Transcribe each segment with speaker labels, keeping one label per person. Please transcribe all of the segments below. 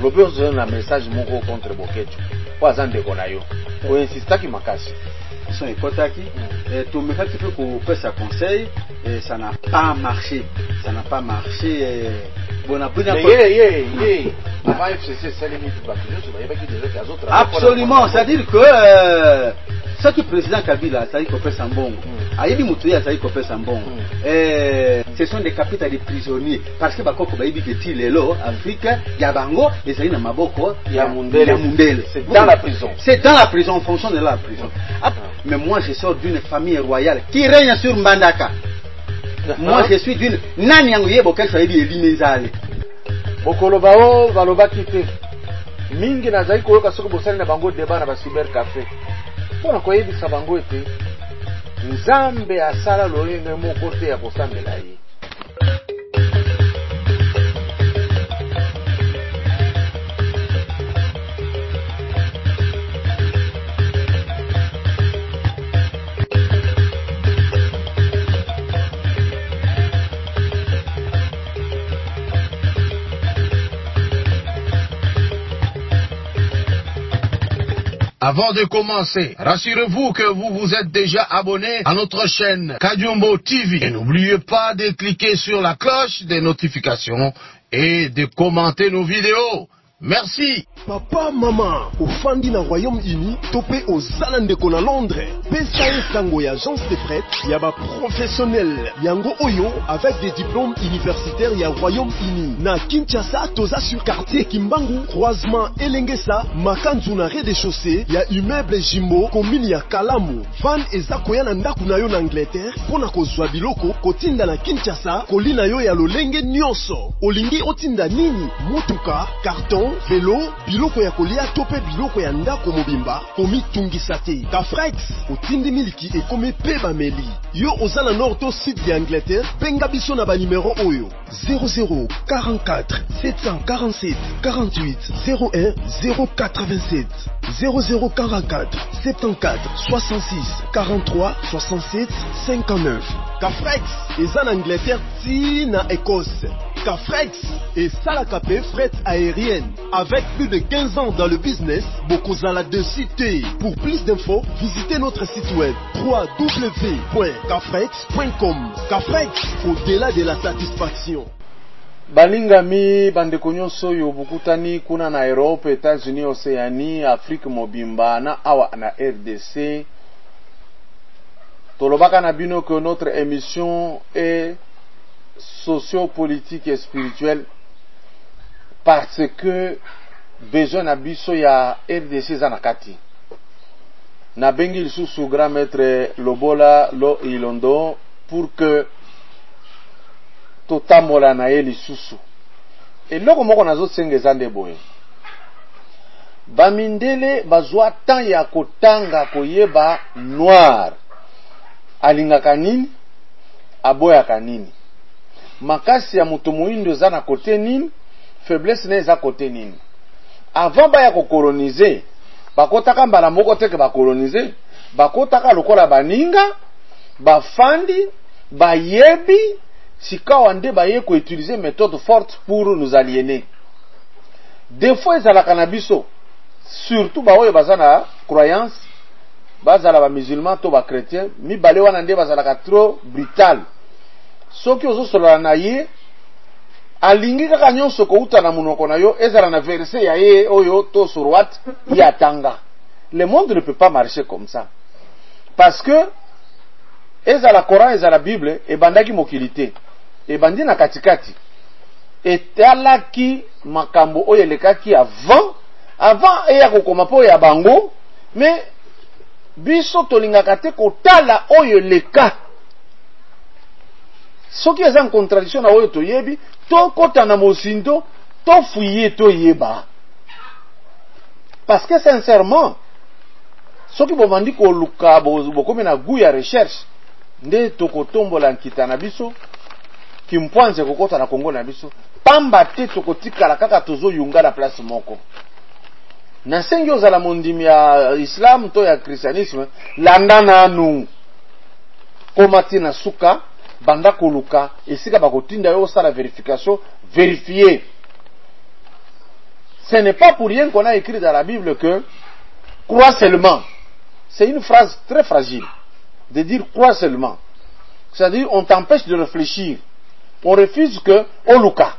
Speaker 1: développer un message moko contre Bokecho. Kwa zande kona yo. Ko insista ki makasi.
Speaker 2: Son ekotaki tout me fait que pour ça conseil et ça n'a pas marché. Ça n'a pas marché bon après absolument, c'est-à-dire que ce que le président Kabila ça dit qu'on fait ça bon. Ayebi Mutuya ça dit qu'on fait ça bon. Ce sont des capitales de prisonniers parce que bakoko bayibi petit lelo Afrique ya bango et ça na maboko
Speaker 1: ya mundele. C'est dans la prison.
Speaker 2: C'est dans la prison en fonction de la prison. Mais moi je sors d'une famille royale qui règne sur Mbandaka. Moi je suis d'une nani yangu yebo kesho yebi elimezale.
Speaker 1: Bokolo bao baloba kite. Mingi na zai koyoka soko bosali na bango débat na ba cyber café. Pona koyebisa bango ete Nzambe asala loyenge moko te ya kosambela ye.
Speaker 3: Avant de commencer, rassurez-vous que vous vous êtes déjà abonné à notre chaîne Kadiombo TV. Et n'oubliez pas de cliquer sur la cloche des notifications et de commenter nos vidéos. Merci.
Speaker 4: Papa, maman, au fandi na Royaume-Uni, topé aux Zalandeko na Londres. Pesa sango ya agence de fret, yaba professionnel. Yango Oyo, avec des diplômes universitaires ya Royaume-Uni. Na Kinshasa, toza sur quartier Kimbangu, croisement Elengesa, Makanzu na rez-de-chaussée, ya immeuble Jimbo, commune ya Kalamu. Van eza koya na ndaku na yo na Angleterre, pona kozwa biloko, kotinda na Kinshasa, kolina yo ya lolenge nyonso. Olingi otinda nini? Mutuka, carton, vélo, biloko ya kolia tope biloko ya ndako mobimba komi tungisa te. Kafrex otindi miliki ekomi pe bameli. Yo ozala nord to sud de Angleterre, penga biso na ba numéro oyo 00 44 747 48 01 087 00 44 74 66 43 67 59. Kafrex eza na Angleterre ti na Écosse. Kafrex et Salakapé fret aérienne. Avec plus de 15 ans dans le business, Bokozala de cité. Pour plus d'infos, visitez notre site web www.kafrex.com. Kafrex, au-delà de la satisfaction.
Speaker 1: Balingami bandeko nyonso yo bukutani kuna na Europe, États-Unis, Océanie, Afrique mobimba na awa na RDC. Tolobaka na bino que notre émission est socio-politique et spirituelle parce que besoin na biso ya RDC zanakati. Na bengi lisusu grand maître Lobola Lo Ilondo pour que totambola na ye lisusu. Eloko moko nazo sengeza nde boye. Bamindele bazwa tan ya kotanga koyeba noir. Alingaka nini? Aboyaka nini? Makasi ya mutu muindo za na kote nini? Faiblesse na za kote nini? Avant ba ya kokoloniser, bakotaka mbala moko teke bakoloniser, bakotaka lokola baninga, bafandi, bayebi, sikawa nde baye ko utiliser méthode forte pour nous aliéner. Des fois ezalaka na biso, surtout ba oyo bazana croyance, bazala ba musulman to ba chrétien, mi bale wana nde bazalaka trop brutal. Soki ozosola na ye alingi kaka nyonso ko uta na munoko na yo ezala na verset ya ye oyo to surwat ya tanga. Le monde ne peut pas marcher comme ça. Parce que ezala Coran ezala Bible e bandaki mokilité. E bandi na katikati. Etalaki makambo oyo elekaki avant eya kokoma po ya bango, mais biso tolingaka te kotala oyo leka. Soki eza en contradiction na oyo toyebi, to kota na mosindo, to fuye to yeba. Parce que sincèrement, soki bovandi ko luka bokomi na goût ya recherche, nde tokotombola nkita na biso, kimpwanze kokota na Kongo na biso, pamba te tokotikala kaka tozo yunga na place moko. Na sengi ozala mondimi ya Islam to ya Christianisme, landa nanu komati na suka, banda koluka, esika bakotinda yo sala vérification, vérifier. Ce n'est pas pour rien qu'on a écrit dans la Bible que crois seulement. C'est une phrase très fragile de dire crois seulement. C'est-à-dire on t'empêche de réfléchir. On refuse que Oluka,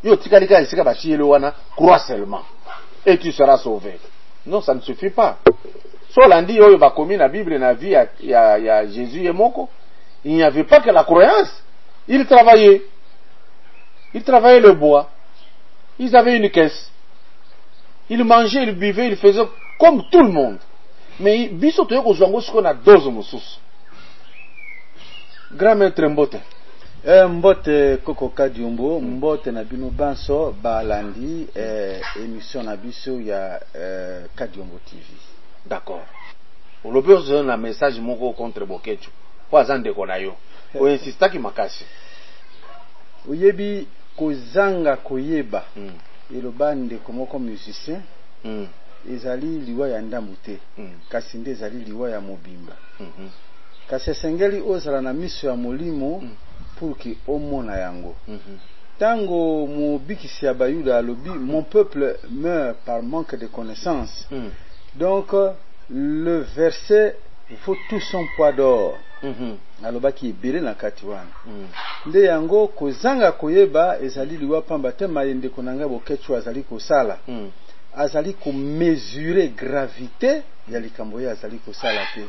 Speaker 1: crois seulement et tu seras sauvé. Non, ça ne suffit pas. Solandi oyo bakomi na Bible na vie ya Jésus et Moko, il n'y avait pas que la croyance. Ils travaillaient le bois. Ils avaient une caisse. Ils mangeaient, ils buvaient, ils faisaient comme tout le monde. Mais biso toyo kozwango siko na dozo mususu. Grand maître Mbote.
Speaker 2: Mbote Koko Kadiumbo, Mbote na bino banso balandi émission na biso ya Kadiumbo TV.
Speaker 1: D'accord. On besoin un message moko contre Bokecho. Kwa zande kona yo. O insistaki makasi.
Speaker 2: Oyebi kozanga koyeba. Eloba ndeko moko musicien. Ezali liwa ya ndambu te. Kasi nde ezali liwa ya mobimba. Kasi esengeli ozala na miso ya molimo pour que omona yango. Tango mobikisi ya bayuda alobi mon peuple meurt par manque de connaissance. Donc le verset il faut tout son poids d'or. Alobaki ebele na kati wana. Nde yango kozanga koyeba ezali liwa pamba te mayende konanga Bokecho azali kosala. Azali ko mesurer gravité ya likambo ya azali kosala te.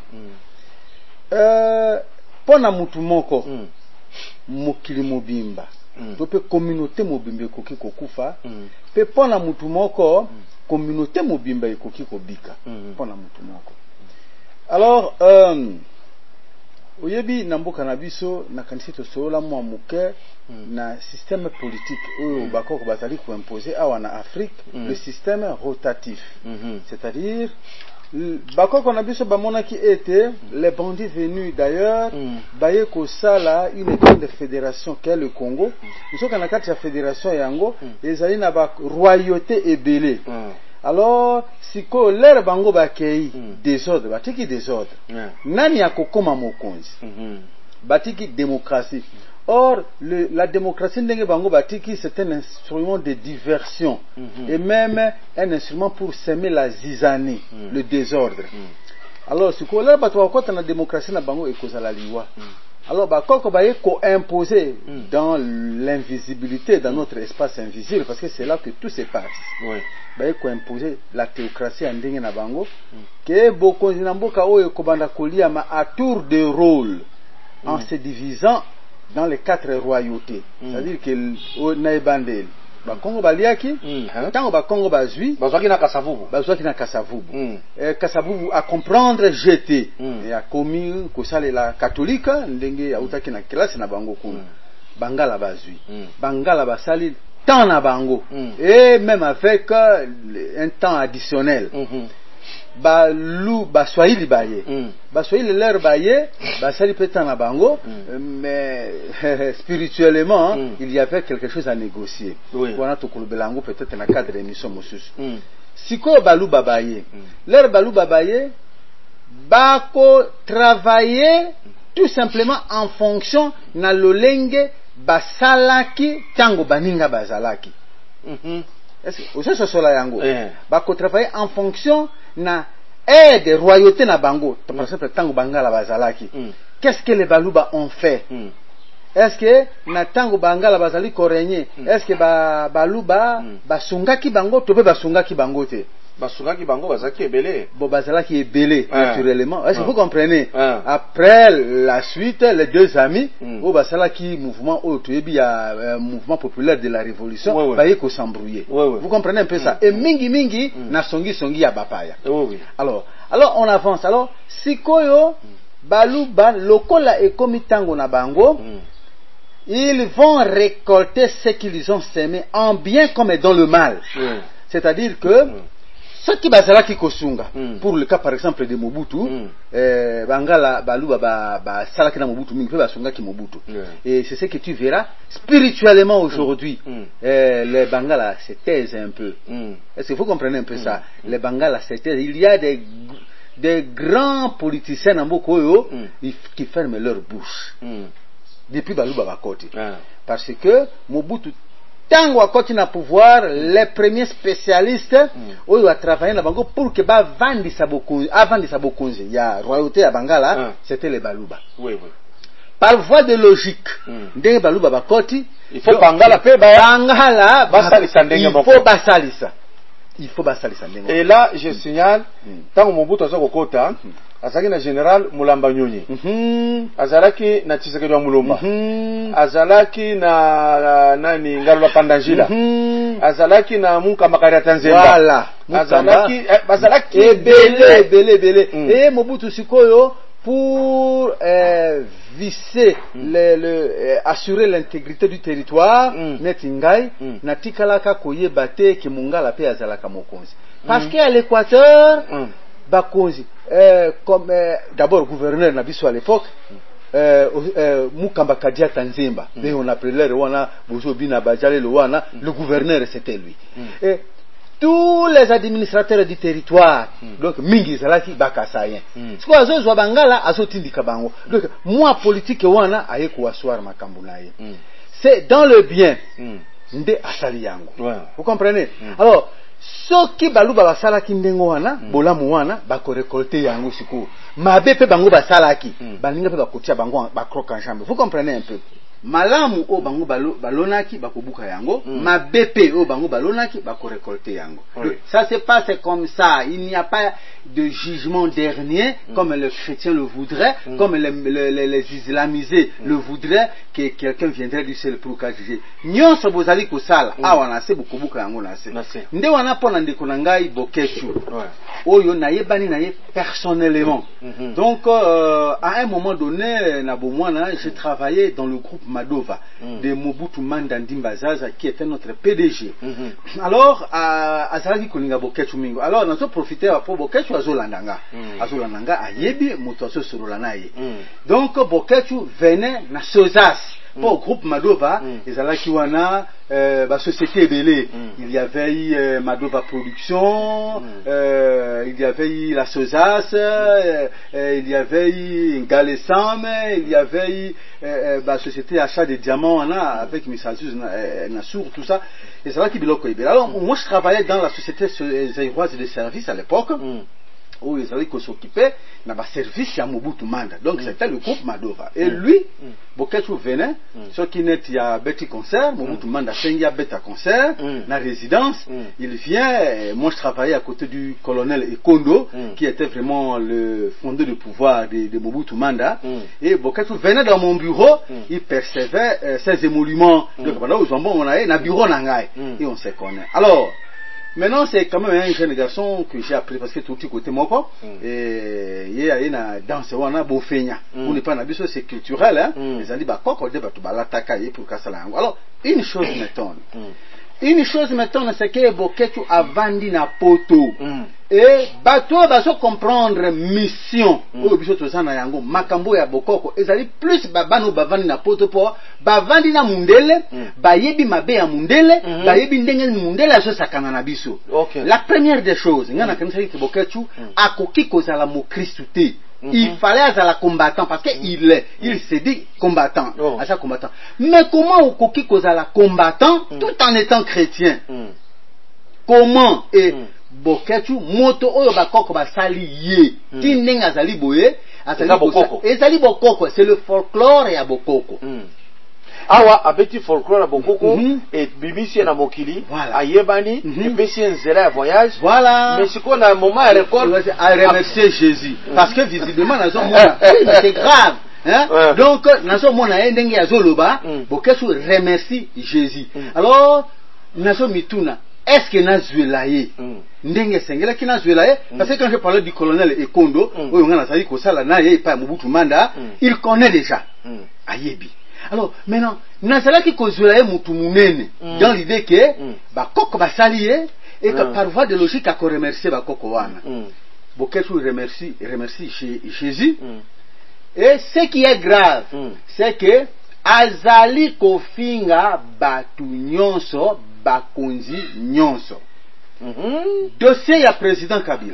Speaker 2: Pona mutu moko mokili mobimba to pe communauté mobimba ekoki kokufa pe pona mutu moko communauté mobimba ekoki kobika pona mutu moko. Alors oyebi na mboka na biso na kanisi tosola mwa muke na système politique oyo bakoko bazali ko imposer awa na Afrique le système rotatif. C'est-à-dire bakoko na biso bamonaki ete les bandits venus d'ailleurs baye ko sala une grande fédération qu'est le Congo. Nsoka na kati ya fédération yango ezali na ba royauté ebele. Alors siko lere bango bakei désordre batiki désordre. Nani akokoma mokonzi? Batiki démocratie. Or la démocratie ndenge bango batiki c'est un instrument de diversion et même un instrument pour semer la zizanie, le désordre. Alors siko lere bato bakota na démocratie na bango ekozala liwa. Alors bakoko baye ko imposer dans l'invisibilité dans notre espace invisible parce que c'est là que tout se passe. Baye ko imposer la théocratie en ndenge na bango que bokonzi na mboka oyo kobanda kolia ma à tour de rôle en se divisant dans les 4 royautés. C'est-à-dire que naibandeli bakongo baliaki tango bakongo bazwi
Speaker 1: bazwaki na Kasavubu
Speaker 2: Kasavubu à comprendre jeté et a commis kosale la catholique ndenge autaki na classe na bango kuna bangala bazwi bangala basali tant na bango et même avec un temps additionnel baswahili baye baswahili leur baye basali petan na bango mais spirituellement il y avait quelque chose à négocier wana tokolobelango peut-être na cadre d'émission mosusu siko balu babaye leur balu babaye bako travailler tout simplement en fonction na lolenge basalaki tango baninga bazalaki est-ce que oso sola yango bako travailler en fonction na aide royauté na bango par exemple tango bangala bazalaki qu'est-ce que les baluba ont fait est-ce que na tango bangala bazali korenye est-ce que baluba basungaki bango to pe basungaki bango te
Speaker 1: basungaki bango bazaki ebele
Speaker 2: bo bazalaki ebele naturellement est-ce que vous comprenez après la suite les deux amis au basalaki mouvement otoyebi ya mouvement populaire de la révolution baye ko s'embrouiller vous comprenez un peu ça et mingi na songi ya bapaya alors on avance alors sikoyo baluba lokola ekomi tango na bango ils vont récolter ce qu'ils ont semé en bien comme dans le mal c'est-à-dire que ceux qui bazalaki kosunga pour le cas par exemple de Mobutu bangala baluba salaki na Mobutu mingi pe basungaki Mobutu et c'est ce que tu verras spirituellement aujourd'hui les bangala se taisent un peu est-ce que vous comprenez un peu ça les bangala se taisent il y a des grands politiciens en Bokoyo qui ferment leur bouche depuis baluba bakoti parce que Mobutu tango akoti na pouvoir les premiers spécialistes oyo a travaillé na bango pour que ba vandisa bokonzi ya royauté ya Bangala c'était les Baluba.
Speaker 1: Oui.
Speaker 2: Par voie de logique ndenge Baluba bakoti
Speaker 1: il faut Bangala pe
Speaker 2: Bangala
Speaker 1: basalisa ndenge moko.
Speaker 2: Il faut basalisa ndenge.
Speaker 1: Et là je signale tango Mobutu aza kokota azalaki na général Mulamba Nyonyi azalaki na Tshisekedi wa Mulumba azalaki na nani Ngalula Pandangila azalaki na Mukamba Kariata Nzemba azalaki
Speaker 2: ebele et Mobutu sikoyo pour visser assurer l'intégrité du territoire netingai natikalaka koyeba te ke Mongala pe azalaka mokonzi parce que à l'Équateur bakonzi comme d'abord gouverneur na biso à l'époque Mukamba Kadiata Nzemba mais on appelait wana Bozobina Bajale wana le gouverneur c'était lui et tous les administrateurs du territoire donc mingi zalaki bakasayen siko azozwa Bangala azotindika bango donc moi politique wana aye ko asseoir makambo naye c'est dans le bien nde asali yango vous comprenez alors soki Baluba basalaki ndengo wana bolamu wana bako récolter yango siku mabe pe bango basalaki baninga pe bakotia bango ba croque en jambe vous comprenez un peu malamu o bango balonaki bakobuka yango mabepe o bango balonaki bako récolter yango ça se passe comme ça il n'y a pas de jugement dernier comme les chrétiens le voudraient comme les islamisés le voudraient que quelqu'un viendrait du ciel pour juger nyonso bozali kosala awa na se bokobuka yango na se nde wana pona ndeko na ngai Bokechu oyo nayebani naye personnellement donc à un moment donné na bomwana j'ai travaillé dans le groupe Madova de Mobutu Manda Ndimba Zaza qui était notre PDG alors azalaki kolinga Bokechu mingo alors nazo profiter pour Bokechu azolandanga ayebi moto asosolola naye donc Bokechu venait na Sozas pour groupe Madova ezalaki wana ba société ebele il y avait eu Madova Production il y avait eu la Sozas il y avait eu Galesam il y avait eu ba société achat de diamants avec Misazus Nassour tout ça et c'est là qui biloko ebele alors moi je travaillais dans la société zaïroise de services à l'époque où ils allaient s'occuper dans le service à Mobutu Manda. Donc c'était le groupe Madova. Et lui, Bokechu venait, ce qui n'est pas Betty Concert, Mobutu Manda Sengia Beta Concert, la résidence, il vient, moi je travaillais à côté du colonel Ekondo, qui était vraiment le fondeur du pouvoir de Mobutu Manda, et Bokechu venait dans mon bureau, il percevait ses émoluments, donc voilà, aux jambons on a un bureau nangai, et on se connaît. Alors, maintenant, c'est quand même un jeune garçon que j'ai appris parce que tout petit côté moko et il y a une danse wana bofenya. On n'est pas na biso c'est culturel hein. Les ali ba koko de batu ba lataka ye pour kasala yango. Alors, une chose m'étonne. Une chose m'étonne c'est que Bokechu a vendu na poto. Et bato baso comprendre mission o biso tozana yango makambo ya bokoko ezali plus babano bavandi na poto po bavandi na mundele bayebi mabe ya mundele bayebi ndenge mundele aso sakana na biso la première des choses ngana kanisa ki Bokechu akoki kozala mo Kristu te il fallait azala combattant parce que il s'est dit combattant asa combattant mais comment okoki kozala combattant tout en étant chrétien comment et Bokechu moto oyo bakoko basali ye ti ndenge azali boye ezali bokoko c'est le folklore ya bokoko
Speaker 1: awa abeti folklore ya bokoko et bibisi na mokili ayebani epesi nzela ya voyage
Speaker 2: voilà
Speaker 1: mais siko na moment ya record
Speaker 2: à remercier Jésus parce que visiblement nazo mona c'est grave hein? Donc nazo mona ndenge azoloba Bokechu remercie Jésus alors nazo mituna est-ce que nazuela ye ndenge sengela ki nazuela ye parce que quand je parlais du colonel Ekondo oyo ngana sali ko sala na ye pa Mobutu Manda il connaît déjà ayebi alors maintenant nazala ki ko zuela ye mutu munene dans l'idée que ba koko basali ye et que par voie de logique a ko remercier ba koko wana Bokechu remercie Jésus et ce qui est grave c'est que azali kofinga batu nyonso bakonzi nyonso dossier ya président Kabila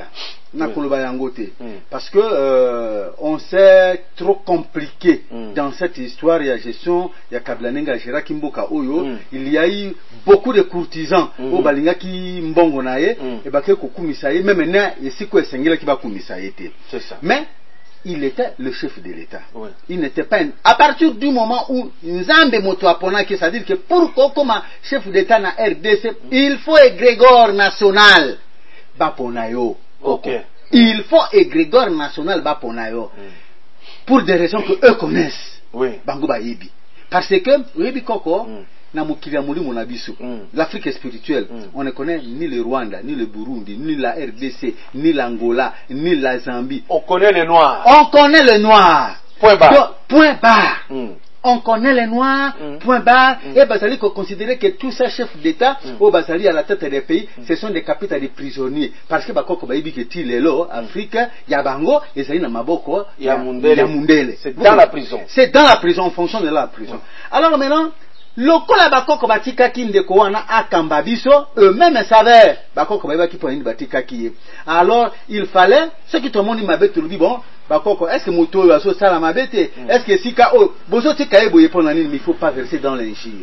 Speaker 2: na koloba yango te parce que on s'est trop compliqué dans cette histoire ya gestion ya Kabila Nenga Gérard Kimboka Oyo. Il y a eu beaucoup de courtisans au balingaki mbongo nae et bake kokumisa ye même na esiko esengela ki bakumisa ye te.
Speaker 1: C'est ça.
Speaker 2: Mais il était le chef de l'État. Il n'était pas à partir du moment où Nzambe moto apona que ça veut dire que pour comme chef d'État na RDC, il faut égrégore national baponayo.
Speaker 1: OK.
Speaker 2: Il faut égrégore national baponayo. Pour des raisons que eux connaissent.
Speaker 1: Oui.
Speaker 2: Bango bayibi. Parce que oyebi koko na mukili ya mulimo na biso. L'Afrique est spirituelle. On ne connaît ni le Rwanda, ni le Burundi, ni la RDC, ni l'Angola, ni la Zambie.
Speaker 1: On connaît les Noirs.
Speaker 2: On connaît le noir.
Speaker 1: Point barre.
Speaker 2: Donc, point barre. On connaît les noirs, point barre. Et Basali considérait que tous ces chefs d'État, au Basali à la tête des pays, ce sont des capitaines des prisonniers. Parce que Bakoko Baïbi que Tilelo, Afrique, Yabango, et Zali Namaboko, Yamundele.
Speaker 1: C'est dans la prison.
Speaker 2: C'est dans la prison, en fonction de la prison. Alors maintenant, lokola bakoko batika kindeko wana akamba biso, eux-mêmes savaient bakoko baïba qui prenait batika ki. Alors il fallait ce qui tout le monde m'a dit bon bakoko est-ce que moto yo aso sala mabete est-ce que sika o bozo tika ebo yepona nini, mais il faut pas verser dans l'injure.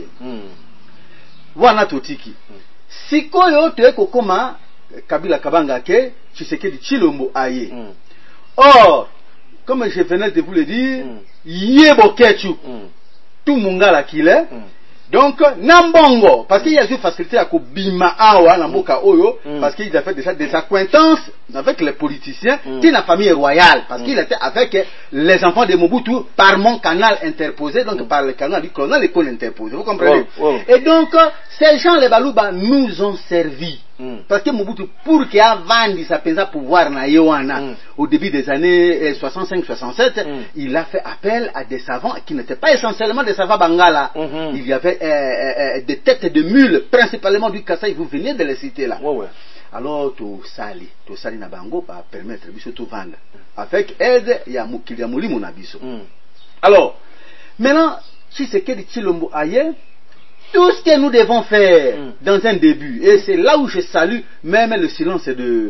Speaker 2: Wana totiki sikoyo te kokoma Kabila Kabanga ke Tshisekedi Tshilombo aye. Or comme je venais de vous le dire, yebo kechu tout mungala kile. Donc Nambongo, parce qu'il y a eu facilité à Kobima Awa Namboka Oyo, parce qu'il a fait déjà des acquaintances avec les politiciens qui la famille royale, parce qu'il était avec les enfants de Mobutu par mon canal interposé, donc par le canal du colonel l'école interposé, vous comprenez? Et donc ces gens les Balouba nous ont servi. Parce que Mobutu, pour qu'il avance sa pensa pouvoir na Yoana au début des années 65-67, il a fait appel à des savants qui n'étaient pas essentiellement des savants bangala. Il y avait des têtes de mules, principalement du Kassai, vous venez de les citer là. Alors, tout sali na bango va permettre biso tout vendre. Avec aide, il y a Mukili ya Mulimo na biso. Alors, maintenant, si c'est que Tshilombo aye, tout ce que nous devons faire dans un début, et c'est là où je salue même le silence de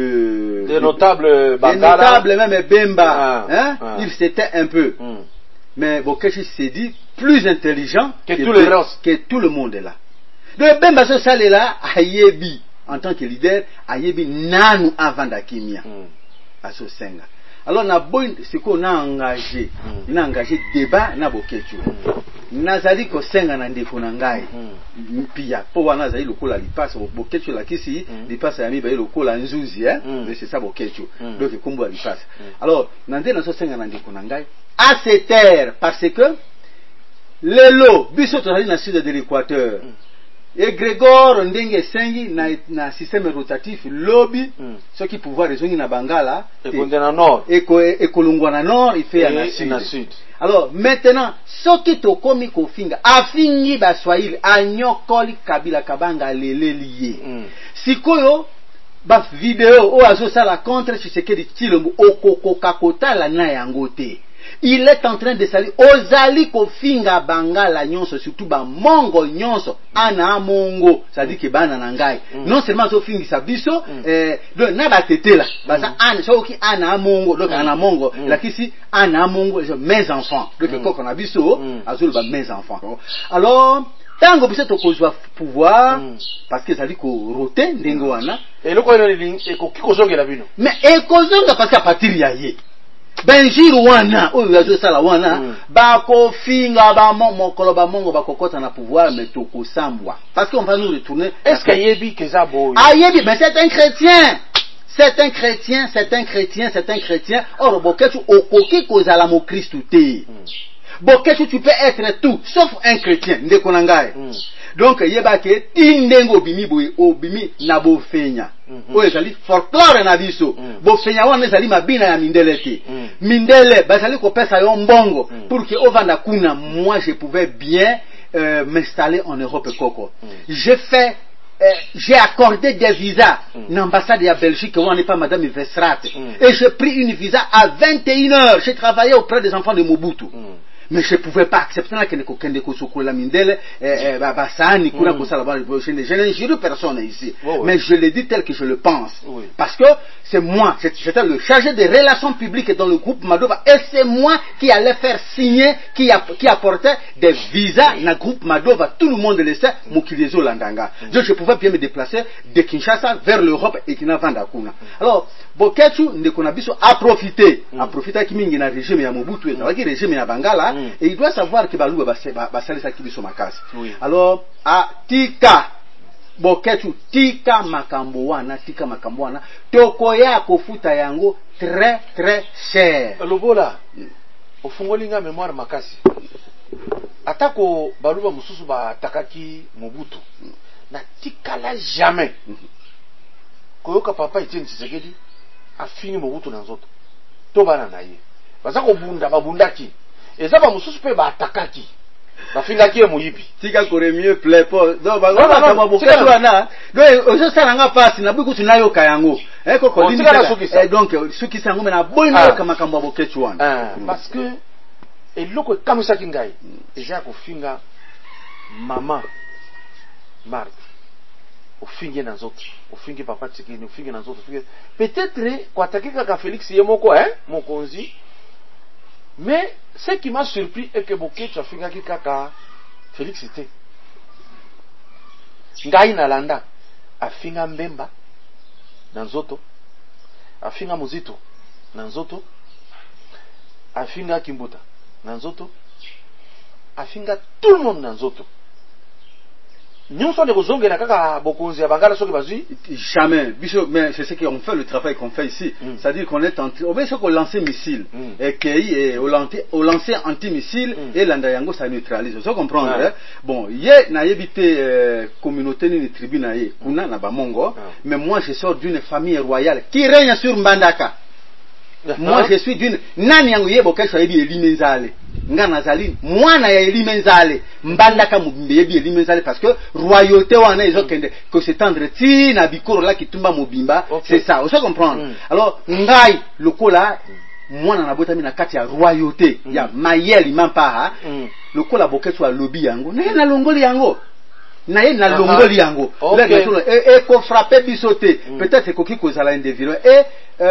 Speaker 1: notables Bangala.
Speaker 2: Des notables, même Bemba, il s'était un peu. Mais Bokeshi s'est dit plus intelligent que tout le monde est là. Donc Bemba ce salé là, Ayebi, en tant que leader, Ayebi nanu avant d'Akimia. À ce senga. Alors, ce qu'on a engagé, on a engagé débat na Bokechu. Nazali ko senga na ndeko na ngai. Pia, po wana zali lokola lipasa Bokechu la kisi, lipasa yami ba lokola nzuzi mais c'est ça Bokechu. Donc kombo lipasa. Alors, nande na so senga na ndeko na ngai à cette terre parce que le lot biso tozali na sud de l'Équateur. Et Grégor ndenge sengi na système rotatif lobby ce qui pouvoir rezongi na Bangala
Speaker 1: et na nord
Speaker 2: et kolongwa na nord il fait na sud. Alors maintenant ce qui to komi ko finga afingi ba Swahili anyokoli Kabila Kabanga lele lié sikoyo ba vidéo o azo sala contre Tshisekedi Tshilombo okoko kakota la na yango te. Il est en train de salir ozali kofinga Bangala nyonso surtout ba mongo nyonso ana mongo ça dit que bana nangai non seulement so fingi sa biso donc na ba tetela basa ana soki ana mongo donc ana mongo la kisi ana mongo mes enfants donc koko na biso azul ba mes enfants. Alors tango biso to kozwa pouvoir parce que ça dit ko roter ndengo wana
Speaker 1: et le ko ina e ko kiko la bino
Speaker 2: mais e kozonga parce que à partir ya ye Benjir wana oyo yazo sala wana bako finga ba mokolo ba mongo bakokota na pouvoir mais toko sambwa parce qu'on va nous retourner.
Speaker 1: Est-ce qu'ayebi kezabo
Speaker 2: ayebi mais c'est un chrétien. C'est un chrétien, c'est un chrétien, c'est un chrétien. Or boketu okoki kozala mo Christ te. Boketu tu peux être tout sauf un chrétien ndeko nangai. Donc yeba ke tindengo bimi boy obimi na bofenya. Oyo ezali folklore na biso. Bofenya wana ezali mabina ya mindele te. Mindele bazali ko pesa yo mbongo pour que ovanda kuna moi je pouvais bien m'installer en Europe koko. J'ai accordé des visas l'ambassade de la Belgique, où on n'est pas Madame Vestrat. Et j'ai pris une visa à 21h. J'ai travaillé auprès des enfants de Mobutu. mais je pouvais pas accepter là que ne kokende ko sokola mindele ba sani kuna ko sala ba je ne jure personne ici, mais je le dis tel que je le pense, parce que c'est moi, j'étais le chargé des relations publiques dans le groupe Madova, et c'est moi qui allais faire signer, qui apportait des visas dans le groupe Madova, tout le monde le sait, Mukilizo Landanga. Donc je pouvais bien me déplacer de Kinshasa vers l'Europe et qui n'a vanda kuna. Alors Boketu Ndekonabiso a profité qui mingi na régime ya Mobutu et avec régime ya Bangala, et il doit savoir que Balouba ba salisa kibiso makasi. Alors a tika Boketu tika makambo wana toko ya kofuta yango très très cher.
Speaker 1: Lobola ofungolinga mémoire makasi atako Baluba mususu ba takaki Mobutu na tikala jamais koyoka papa Etienne Tshisekedi afini Mobutu na nzoto to bana na ye baza ko babundaki ezaba mususu pe ba atakaki bafingaki ye muyipi
Speaker 2: tika kore mieux plaît po donc ba kama Boketu wana donc ozo salanga pasi na buku tunayoka yango koko donc suki sango na boyina kama kama Boketu wana
Speaker 1: parce que eloko kamisa kingai eza kofinga mama Marthe ofinge na nzoto ofinge papa Tshisekedi ofinge na nzoto peut-être kwa takika ka Félix yemoko mokonzi. Mais ce qui m'a surpris est que Boketu afinga kaka Félix était ngai na landa afinga Mbemba na nzoto afinga Muzito na nzoto afinga Kimbuta na nzoto afinga tout le monde na nzoto. Nous sommes des kozongela kaka bokonzi ya Bangala soki bazui
Speaker 2: jamais biso, mais c'est ce qu'on fait, le travail qu'on fait ici, c'est-à-dire qu'on est en on veut qu'on lance missile et qui est au lancer anti-missile et l'andayango ça neutralise, vous comprendre bon yé na yebité communauté ni tribu na yé kuna na bamongo, mais moi je sors d'une famille royale qui règne sur Mbandaka. Moi je suis d'une nani yangu yebo kesho yebi elimenzale ngana zali mwana ya elimenzale Mbandaka mubimbe yebi elimenzale parce que royauté wana ezokende que s'étendre ti na bikoro la kitumba mobimba, c'est ça, vous comprendre. Alors ngai lokola mwana na botami na kati ya royauté ya mayeli mampaha lokola Boketu alobi yango na longoli yango na ye na longoli yango ko frapper bisoté peut-être koki kozala indéviron et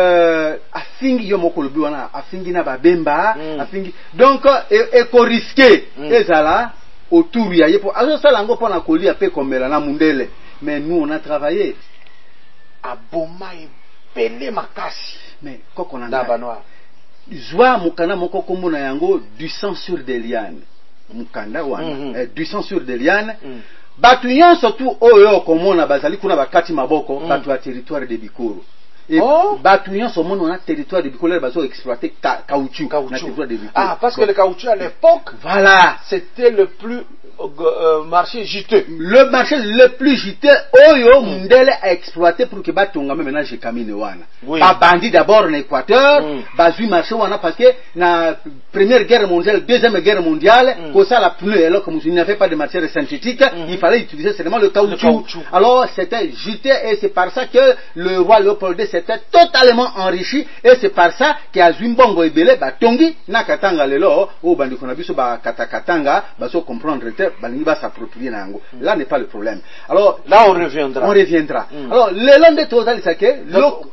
Speaker 2: afingi yo moko lobi wana afingi na babemba afingi donc ko risquer ezala autour ya yepo azo sala ngo pona kolia pe komela na mundele, mais nous on a travaillé
Speaker 1: à Boma et Pelé makasi
Speaker 2: mais koko na banoa zwa mukana moko kombo na yango du sang sur des lianes mukanda wana du sang sur des lianes batu nyonso tu oyo komona bazali kuna bakati maboko batu ya territoire de Bikoro. Et batu nyonso mono na territoire de Bikoro bazo exploiter caoutchouc na territoire de Bikoro.
Speaker 1: Parce que le caoutchouc à l'époque,
Speaker 2: voilà,
Speaker 1: c'était le plus marché juteux.
Speaker 2: Le marché le plus juteux oyo mundele a exploité pour que batonga maintenant je camine wana. Ba bandi d'abord en Équateur, bazui marché wana parce que na première guerre mondiale, deuxième guerre mondiale, comme ça la pneu alors comme il n'y avait pas de matière synthétique, il fallait utiliser seulement le caoutchouc. Alors c'était juteux et c'est par ça que le roi Léopold II s'était totalement enrichi et c'est par ça que Azumbongo ebele batongi na katanga lelo o bandi kona biso ba katakatanga baso comprendre balingi ba s'approprier nango. Là n'est pas le problème. Alors
Speaker 1: là on reviendra.
Speaker 2: Alors le long de total c'est que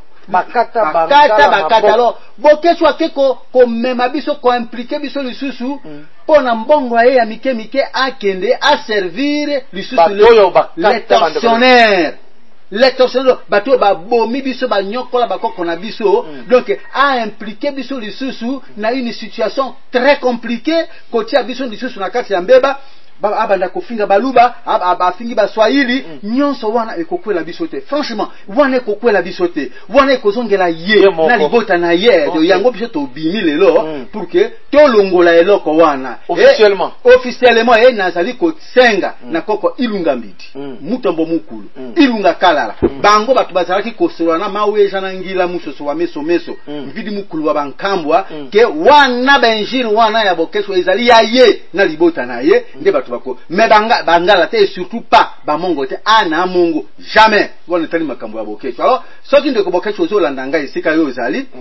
Speaker 2: bakata alors Boketu akeko ko mema biso ko impliquer biso lisusu pona mbongo ya mike akende a servir lisusu les tortionnaires. L'extorsion bateau ba bomi biso ba nyokola bakoko na biso, donc a impliqué biso lisusu na une situation très compliquée côté ya biso lisusu na kati ya mbeba abanda kofinga baluba afingi baswahili nyonso wana ekokwela bisote. Franchement wana ekokwela bisote wana ekozongela ye na libota na ye yango biso to bimi lelo pour que to longola eloko wana officiellement nazali ko tsenga na koko ilunga mbiti mutombo mukulu ilunga kalala bango batu bazalaki kosolwa na mawe jana ngila musoso wa meso mbidi mukulu wa bankambwa ke wana benjiri wana ya Boketu ezali ya ye na libota na ye nde batu bako mais bangala te surtout pas bamongo te ana mongo jamais wana tali makambo ya Boketu. Alors soki ndeko Boketu ozolanda ngai esika yo ezali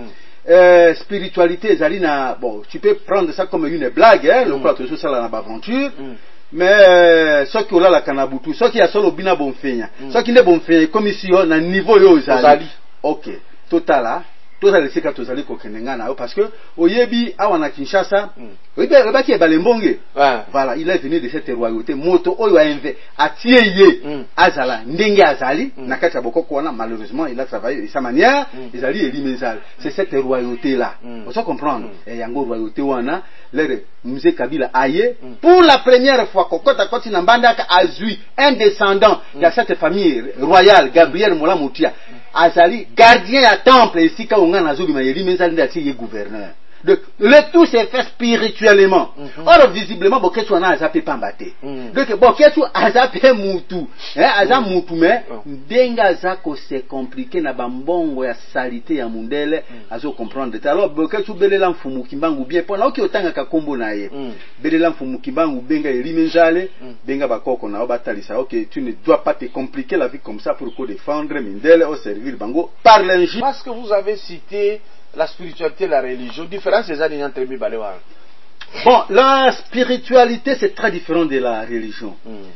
Speaker 2: spiritualité Zalina, bon, tu peux prendre ça comme une blague, hein, le quoi tout ça là dans aventure. Mais ceux qui ont là la canabutu, ceux qui a solo bina bon feña, ceux qui ne bon feña comme ici on a niveau yo Zali. OK. Total là. Tout ça c'est quand tu allais kokenengana parce que oyebi awana Kinshasa oyebi ebaki ebalembonge voilà il est venu de cette royauté moto oyo a tieye azala ndenge azali na kati ya bokoko wana malheureusement il a travaillé de sa manière ezali elimenzal c'est cette royauté là on se comprendre yango royauté wana lere Mzee Kabila aye pour la première fois kokota koti na mbandaka azui un descendant de cette famille royale Gabriel Mola Moutia azali gardien ya temple ici ka onga nazobi mayeli menzali ndati ye gouverneur. Donc le tout s'est fait spirituellement. Or visiblement boketu ana azape pambate. Donc boketu azape mutu, aza mutu mais denga zako c'est compliqué na bambongo ya salité ya mundele azo comprendre. Alors boketu belela mfumu kimbangu bien pona oki otanga ka kombo na ye. Belela mfumu kimbangu benga elimenzale, benga bakoko na obatalisa. OK, tu ne dois pas te compliquer la vie comme ça pour ko défendre mindele au servir bango par l'injure.
Speaker 1: Parce que vous avez cité la spiritualité et la religion, différence des années entre Balewa.
Speaker 2: Bon, la spiritualité c'est très différent de la religion.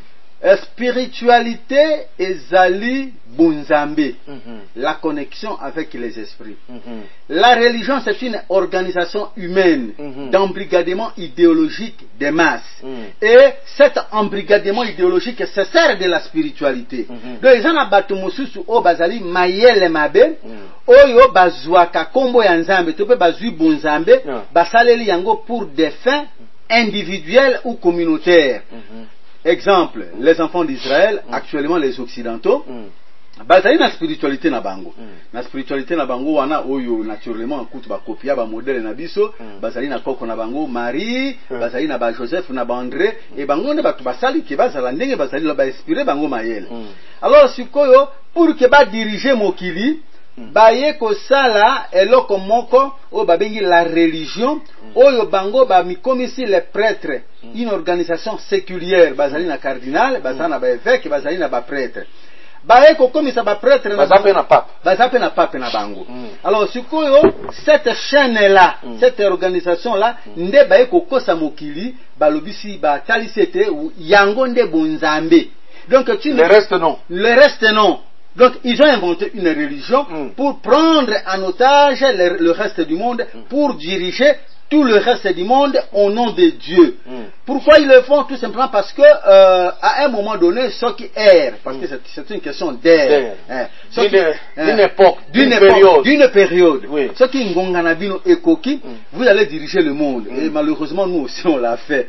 Speaker 2: Spiritualité ezali bunzambe, la connexion avec les esprits. La religion c'est une organisation humaine d'embrigadement idéologique des masses. Et cet embrigadement idéologique se sert de la spiritualité. Donc ils en abattu mususu o bazali mayele mabe oyo bazwaka kombo ya nzambe to pe bazui bunzambe basaleli yango pour des fins individuelles ou communautaires. Exemple, les enfants d'Israël, actuellement les occidentaux, bazali na spiritualité na bango. Na spiritualité na bango wana oyo naturellement kutu ba kopia ba modèle na biso, bazali na koko na bango Marie, bazali na ba Joseph na ba André et bango ne batu basali ke bazala ndenge bazali la ba inspirer bango mayele. Alors sikoyo pour que ba diriger mokili baye ko sala eloko moko o babengi la religion oyo bango ba mikomisi les prêtres, une organisation séculière bazali na cardinal bazali na ba évêque bazali na ba prêtre baye ko komisa ba prêtre na bazape na pape na bango. Alors sikoyo cette chaîne là cette organisation là nde baye ko kosa mokili balobisi ba talisete yango nde bonzambe. Donc
Speaker 1: le reste non.
Speaker 2: Donc ils ont inventé une religion pour prendre en otage le reste du monde, pour diriger tout le reste du monde au nom de Dieu. Pourquoi ils le font? Tout simplement parce que à un moment donné, ceux qui errent, parce que c'est une question d'air,
Speaker 1: d'une époque,
Speaker 2: d'une période. Ceux qui ngonganabino ekoki, vous allez diriger le monde. Et malheureusement, nous aussi on l'a fait.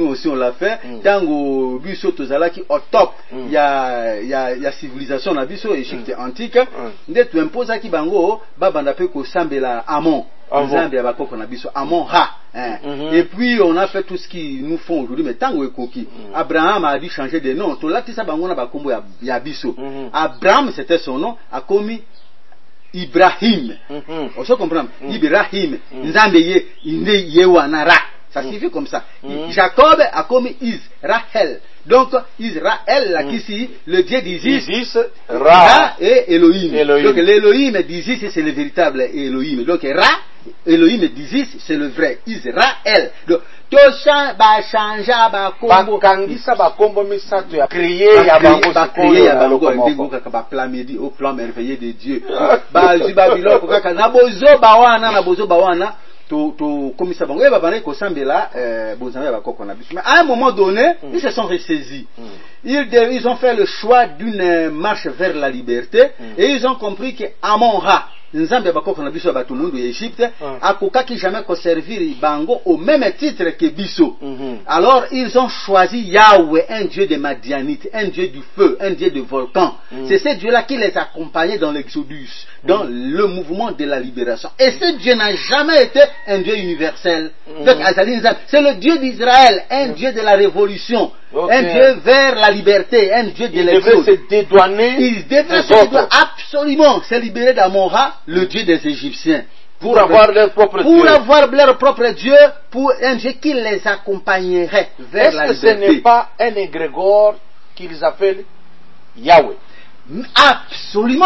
Speaker 2: Tango biso tozalaki au top, il y a civilisation na biso Égypte antique. Nde tu imposes ki bango babanda pe ko sambela Amon. Zambia bakoko na biso Amon Ha. Et puis on a fait tout ce qu'ils nous font aujourd'hui. Mais tango ekoki, Abraham a dû changer de nom. To latisa bango na bakombo ya biso. Abraham c'était son nom, a commis Ibrahim. On se comprend. Ibrahim. Nzambe ye wanara. Ça signifie comme ça. Jacob a commis Israël. Donc Israël là qui le dieu d'Isis, Ra et Elohim. Donc l'Elohim d'Isis c'est le véritable Elohim. Donc Ra, Elohim d'Isis c'est le vrai Israël. Donc tosha ba chanja ba kombo
Speaker 1: kangisa ba kombo misato ya créer ya bango
Speaker 2: ndingo kaka ba plan medi au plan merveilleux de Dieu. Ba zibabilo kaka na bozo ba wana to komisa bango eba bana ko sambela bozanga ba koko na biso. Mais à un moment donné, ils se sont ressaisis. Ils ont fait le choix d'une marche vers la liberté et ils ont compris que Amon-Ra nzambe bakoko na biso bato mundu ya Égypte akokaki jamais ko servir bango au même titre que biso. Alors ils ont choisi Yahweh, un dieu de Madianite, un dieu du feu, un dieu de volcan. C'est ce dieu là qui les accompagnait dans l'exodus, dans le mouvement de la libération. Et ce dieu n'a jamais été un dieu universel. Donc c'est le dieu d'Israël, un dieu de la révolution, un dieu vers la liberté, un dieu de l'exode.
Speaker 1: Il devait se dédouaner.
Speaker 2: Il devait se dédouaner absolument, se libérer d'Amon-Ra, le dieu des Égyptiens.
Speaker 1: Pour avoir leur propre Dieu.
Speaker 2: Pour avoir leur propre Dieu, pour un Dieu qui les accompagnerait vers la liberté.
Speaker 1: Est-ce que ce n'est pas un égrégore qu'ils appellent Yahweh?
Speaker 2: Absolument.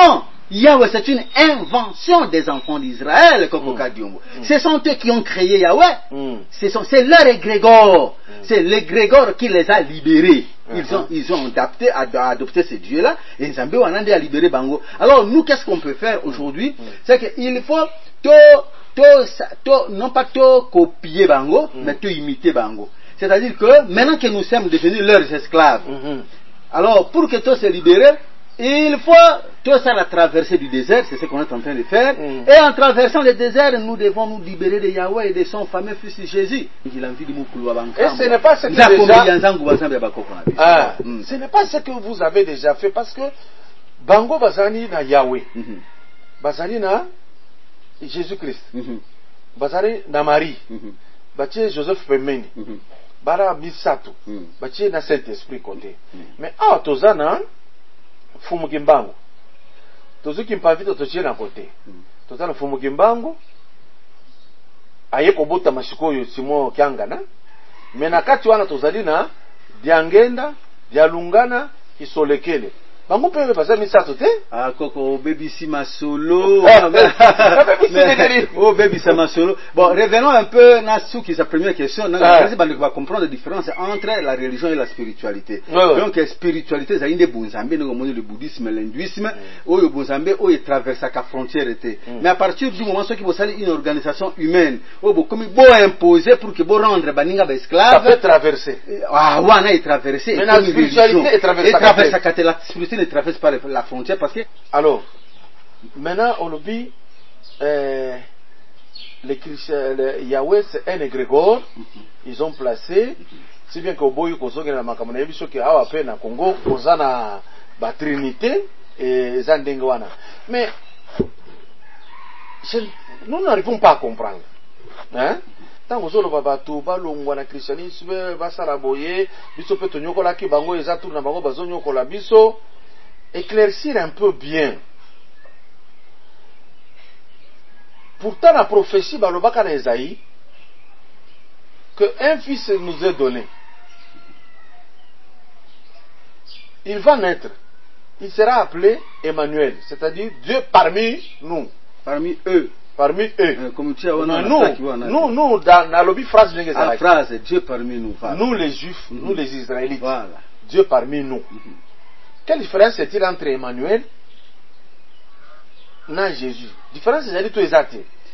Speaker 2: Yahweh, c'est une invention des enfants d'Israël, Ce sont eux qui ont créé Yahweh. C'est leur égrégore. C'est l'égrégore qui les a libérés. Ils ont adopté ces dieux-là, et Nzambe Wanande a libéré Bango. Alors, nous, qu'est-ce qu'on peut faire aujourd'hui? C'est qu'il faut non pas copier Bango, mais imiter Bango. C'est-à-dire que, maintenant que nous sommes devenus leurs esclaves, alors, pour que toi se libérer, il faut faire la traversée du désert, c'est ce qu'on est en train de faire. Et en traversant le désert, nous devons nous libérer de Yahweh et de son fameux fils Jésus. Et
Speaker 1: ce n'est pas ce que ce n'est pas ce que vous avez déjà fait, parce que Bango Bazani na Yahweh, Bazani na Jésus-Christ, Bazani na Marie, Batie Joseph Pemeni, Bara Misato, Batie na Saint-Esprit côté. Mais Tozana Fumugimbango. Tozuki mpavito tochie na kote. Tozana Fumugimbango. Ayeko bota mashikoyo simo kiangana. Menakati wana tozali na diangenda, dialungana, kisolekele. Bango pewe pasa misato te?
Speaker 2: Koko baby sima solo. Oh baby sima solo. Bon, revenons un peu na qui sa première question. On va comprendre la différence entre la religion et la spiritualité. Donc la spiritualité, c'est une des bonzambé, le bouddhisme, l'hindouisme, où le bonzambé, où il traverse la frontière. Mais à partir du moment où il y a une organisation humaine, où il imposer pour que vous rendre baninga esclave,
Speaker 1: ça peut traverser.
Speaker 2: Wana est traversé.
Speaker 1: Mais la spiritualité est traversée.
Speaker 2: La spiritualité ne traverse pas la frontière parce que.
Speaker 1: Alors, maintenant on le dit, les Yahweh c'est un égrégore, ils ont placé, si bien qu'au bout qu'on a makamana yabiso qui a appelé na Congo, qu'on a na ba Trinité et Zandengwana. Mais nous n'arrivons pas à comprendre, hein? Tant que nous avons balongwa na christianisme, basalaboye, biso pe tonyoko ki bango ezatu na bango bazonyoko la biso. Éclaircir un peu bien. Pourtant, la prophétie, balobaka na Esaïe, que un fils nous est donné. Il va naître. Il sera appelé Emmanuel, c'est-à-dire Dieu parmi nous.
Speaker 2: Parmi eux.
Speaker 1: Parmi eux.
Speaker 2: Nous,
Speaker 1: dans la lobby phrase,
Speaker 2: la phrase, Dieu parmi nous.
Speaker 1: Voilà. Nous les Juifs, nous les Israélites.
Speaker 2: Voilà.
Speaker 1: Dieu parmi nous. Quelle différence est-il entre Emmanuel et Jésus? Différence, c'est tout exact.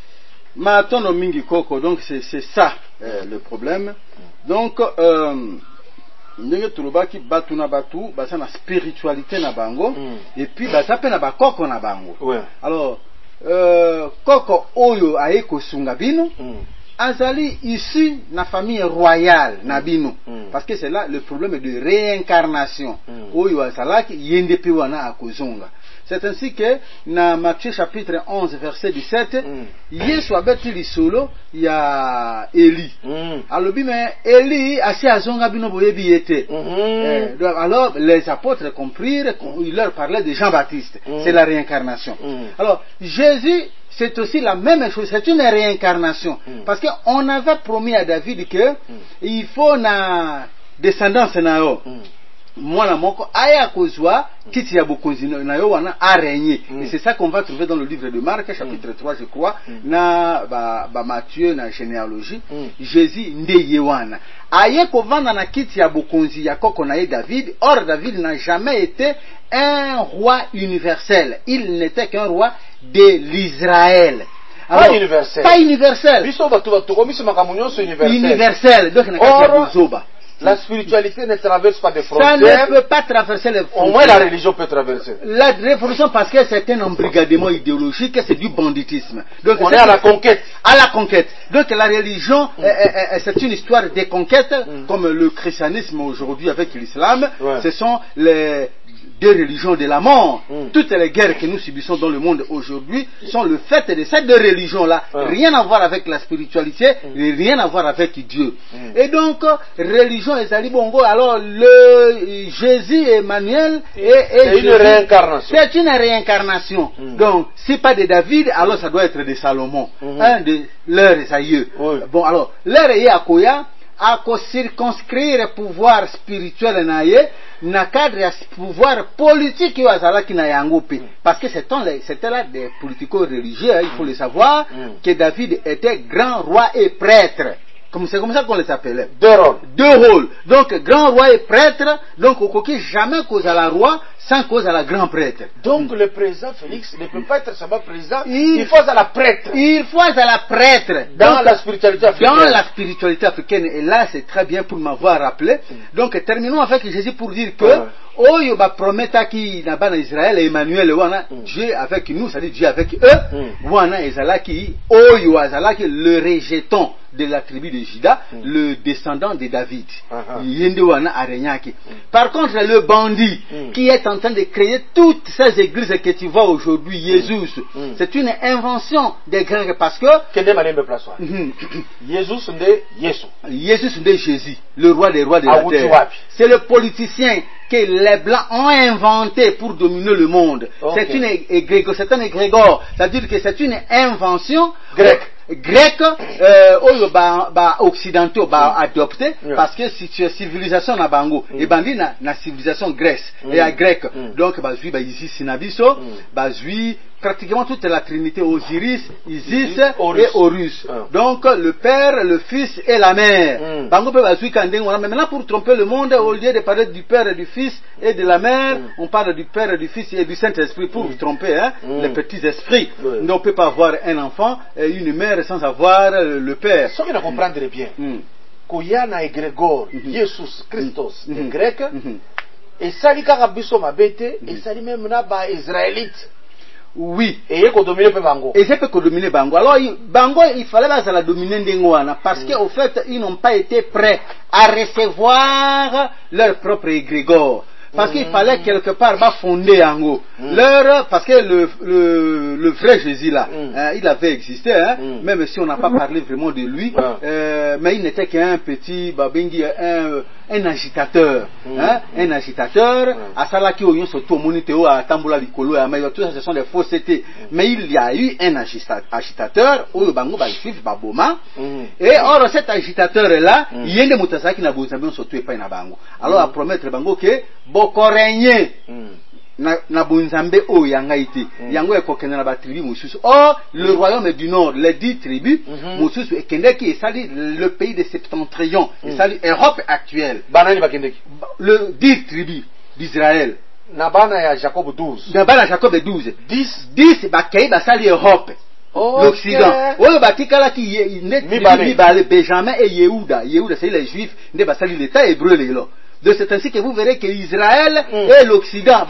Speaker 2: Donc c'est ça le problème. Donc ndenge tulobaki batu na batu basa na spiritualité na bango et puis basa pe na bakoko na bango. Alors koko oyo aeko sunga bino azali ici na famille royale na bino parce que c'est là le problème de réincarnation oyo azalaki yende pe wana akozonga. C'est ainsi que dans Matthieu chapitre 11 verset 17 Yesu abeti lisolo ya Eli. Alors mais Eli asi azonga bino boyebi yete. Alors les apôtres comprirent, il leur parlait de Jean-Baptiste. C'est la réincarnation. Alors Jésus c'est aussi la même chose, c'est une réincarnation. Parce qu'on avait promis à David que il faut na descendance na yo. Mwana moko aya kozwa kiti ya bokonzi na yo wana a régner. Et c'est ça qu'on va trouver dans le livre de Marc chapitre 3 je crois na Matthieu na généalogie Jésus ndeye wana aye kovanda na kiti ya bokonzi ya koko na ye David. Or David n'a jamais été un roi universel, il n'était qu'un roi de l'Israël.
Speaker 1: Alors, pas universel.
Speaker 2: Pas universel.
Speaker 1: Universel.
Speaker 2: Donc
Speaker 1: la spiritualité ne traverse pas des frontières.
Speaker 2: Ça ne peut pas traverser les frontières.
Speaker 1: Au moins la religion peut traverser.
Speaker 2: La révolution parce que c'est un embrigadement idéologique, c'est du banditisme. Donc
Speaker 1: on est à la conquête.
Speaker 2: À la conquête. Donc la religion, c'est une histoire de conquête, comme le christianisme aujourd'hui avec l'islam. Ce sont les deux religions de la mort. Toutes les guerres que nous subissons dans le monde aujourd'hui sont le fait de ces deux religions-là. Rien à voir avec la spiritualité, rien à voir avec Dieu. Et donc, religion et Zali Bongo, alors le Jésus et Emmanuel
Speaker 1: c'est une réincarnation.
Speaker 2: C'est une réincarnation. Donc, si pas de David, alors ça doit être de Salomon, un de leurs aïeux. Bon, alors, leur est à Koya. ako circonscrire pouvoir spirituel na ye na cadre ya pouvoir politique yo azalaki na yango pe. Parce que c'était là des politico-religieux, il faut le savoir, que David était grand roi et prêtre. C'est comme ça qu'on les appelait. Deux rôles. Donc, grand roi et prêtre. Donc, au coquille, jamais cause à la roi, sans cause à la grand prêtre.
Speaker 1: Donc, le président Félix ne peut pas être seulement président, il faut à la prêtre.
Speaker 2: Il faut à la prêtre.
Speaker 1: Dans la spiritualité africaine.
Speaker 2: Dans la spiritualité africaine. Et là, c'est très bien pour m'avoir rappelé. Donc, terminons avec Jésus pour dire que, Oyo ba prometa ki na bana Israël et Emmanuel wana Dieu avec nous, c'est-à-dire Dieu avec eux. Wana ezalaki Oyo azalaki le rejeton de la tribu de Juda, le descendant de David. Yende wana arenyaki. Par contre, le bandit qui est en train de créer toutes ces églises que tu vois aujourd'hui, Jésus, c'est une invention des Grecs parce que
Speaker 1: Jésus nde Yesu.
Speaker 2: Jésus nde Jésus, le roi des rois de la terre. C'est le politicien que les Blancs ont inventé pour dominer le monde. C'est un égrégore, c'est-à-dire que c'est une invention grecque. Occidentaux adopté parce que si tu es civilisation na bango et bandi na civilisation Grèce et à grec donc ici sinabiso pratiquement toute la trinité Osiris, Isis et Horus. Donc le père, le fils et la mère. Bango peut mais maintenant pour tromper le monde au lieu de parler du père et du fils et de la mère, on parle du père et du fils et du Saint-Esprit pour tromper les petits esprits. Donc on peut pas avoir un enfant et une mère sans avoir le père.
Speaker 1: Ce que vous comprendrez bien. Koyana et Grégor, Jesus Christos, les Grecs, et sali kaka biso mabete, et sali même na ba Israélite.
Speaker 2: Oui.
Speaker 1: Et il peut dominer Bango.
Speaker 2: Et c'est peut dominer Bango. Alors, Bango, il fallait la dominer Ndengouana parce qu'au fait, ils n'ont pas été prêts à recevoir leur propre égrégore. Parce qu'il fallait quelque part fonder Ango. Parce que le vrai Jésus là, il avait existé, même si on n'a pas parlé vraiment de lui, mais il n'était qu'un petit babengi, un agitateur, un agitateur. À Salaki Oyon Soto Moniteo à Tamboula Likolo, tout ça ce sont des faussetés. Mais il y a eu un agitateur, Oyo Bango Balifif Baboma, et or cet agitateur là, il y a des Moutasaki na Bouzambion Soto et pas na Bango. Alors à promettre Bango que Bokorenye na Bunzambe o yanga ite yango ekokena na ba tribu mususu. Or le royaume du nord, les 10 tribus mususu ekendeki esali le pays de septentrion, esali Europe actuelle.
Speaker 1: Banani bakendeki
Speaker 2: le 10 tribus d'Israël.
Speaker 1: Na bana ya Jacob 12.
Speaker 2: Na bana Jacob 12. 10 bakei basali Europe. L'Occident. Oyo batikala ki ne Benjamin et Yehuda. Yehuda c'est les juifs, ne basali l'état hébreu lelo. De c'est ainsi que vous verrez que Israël et l'Occident,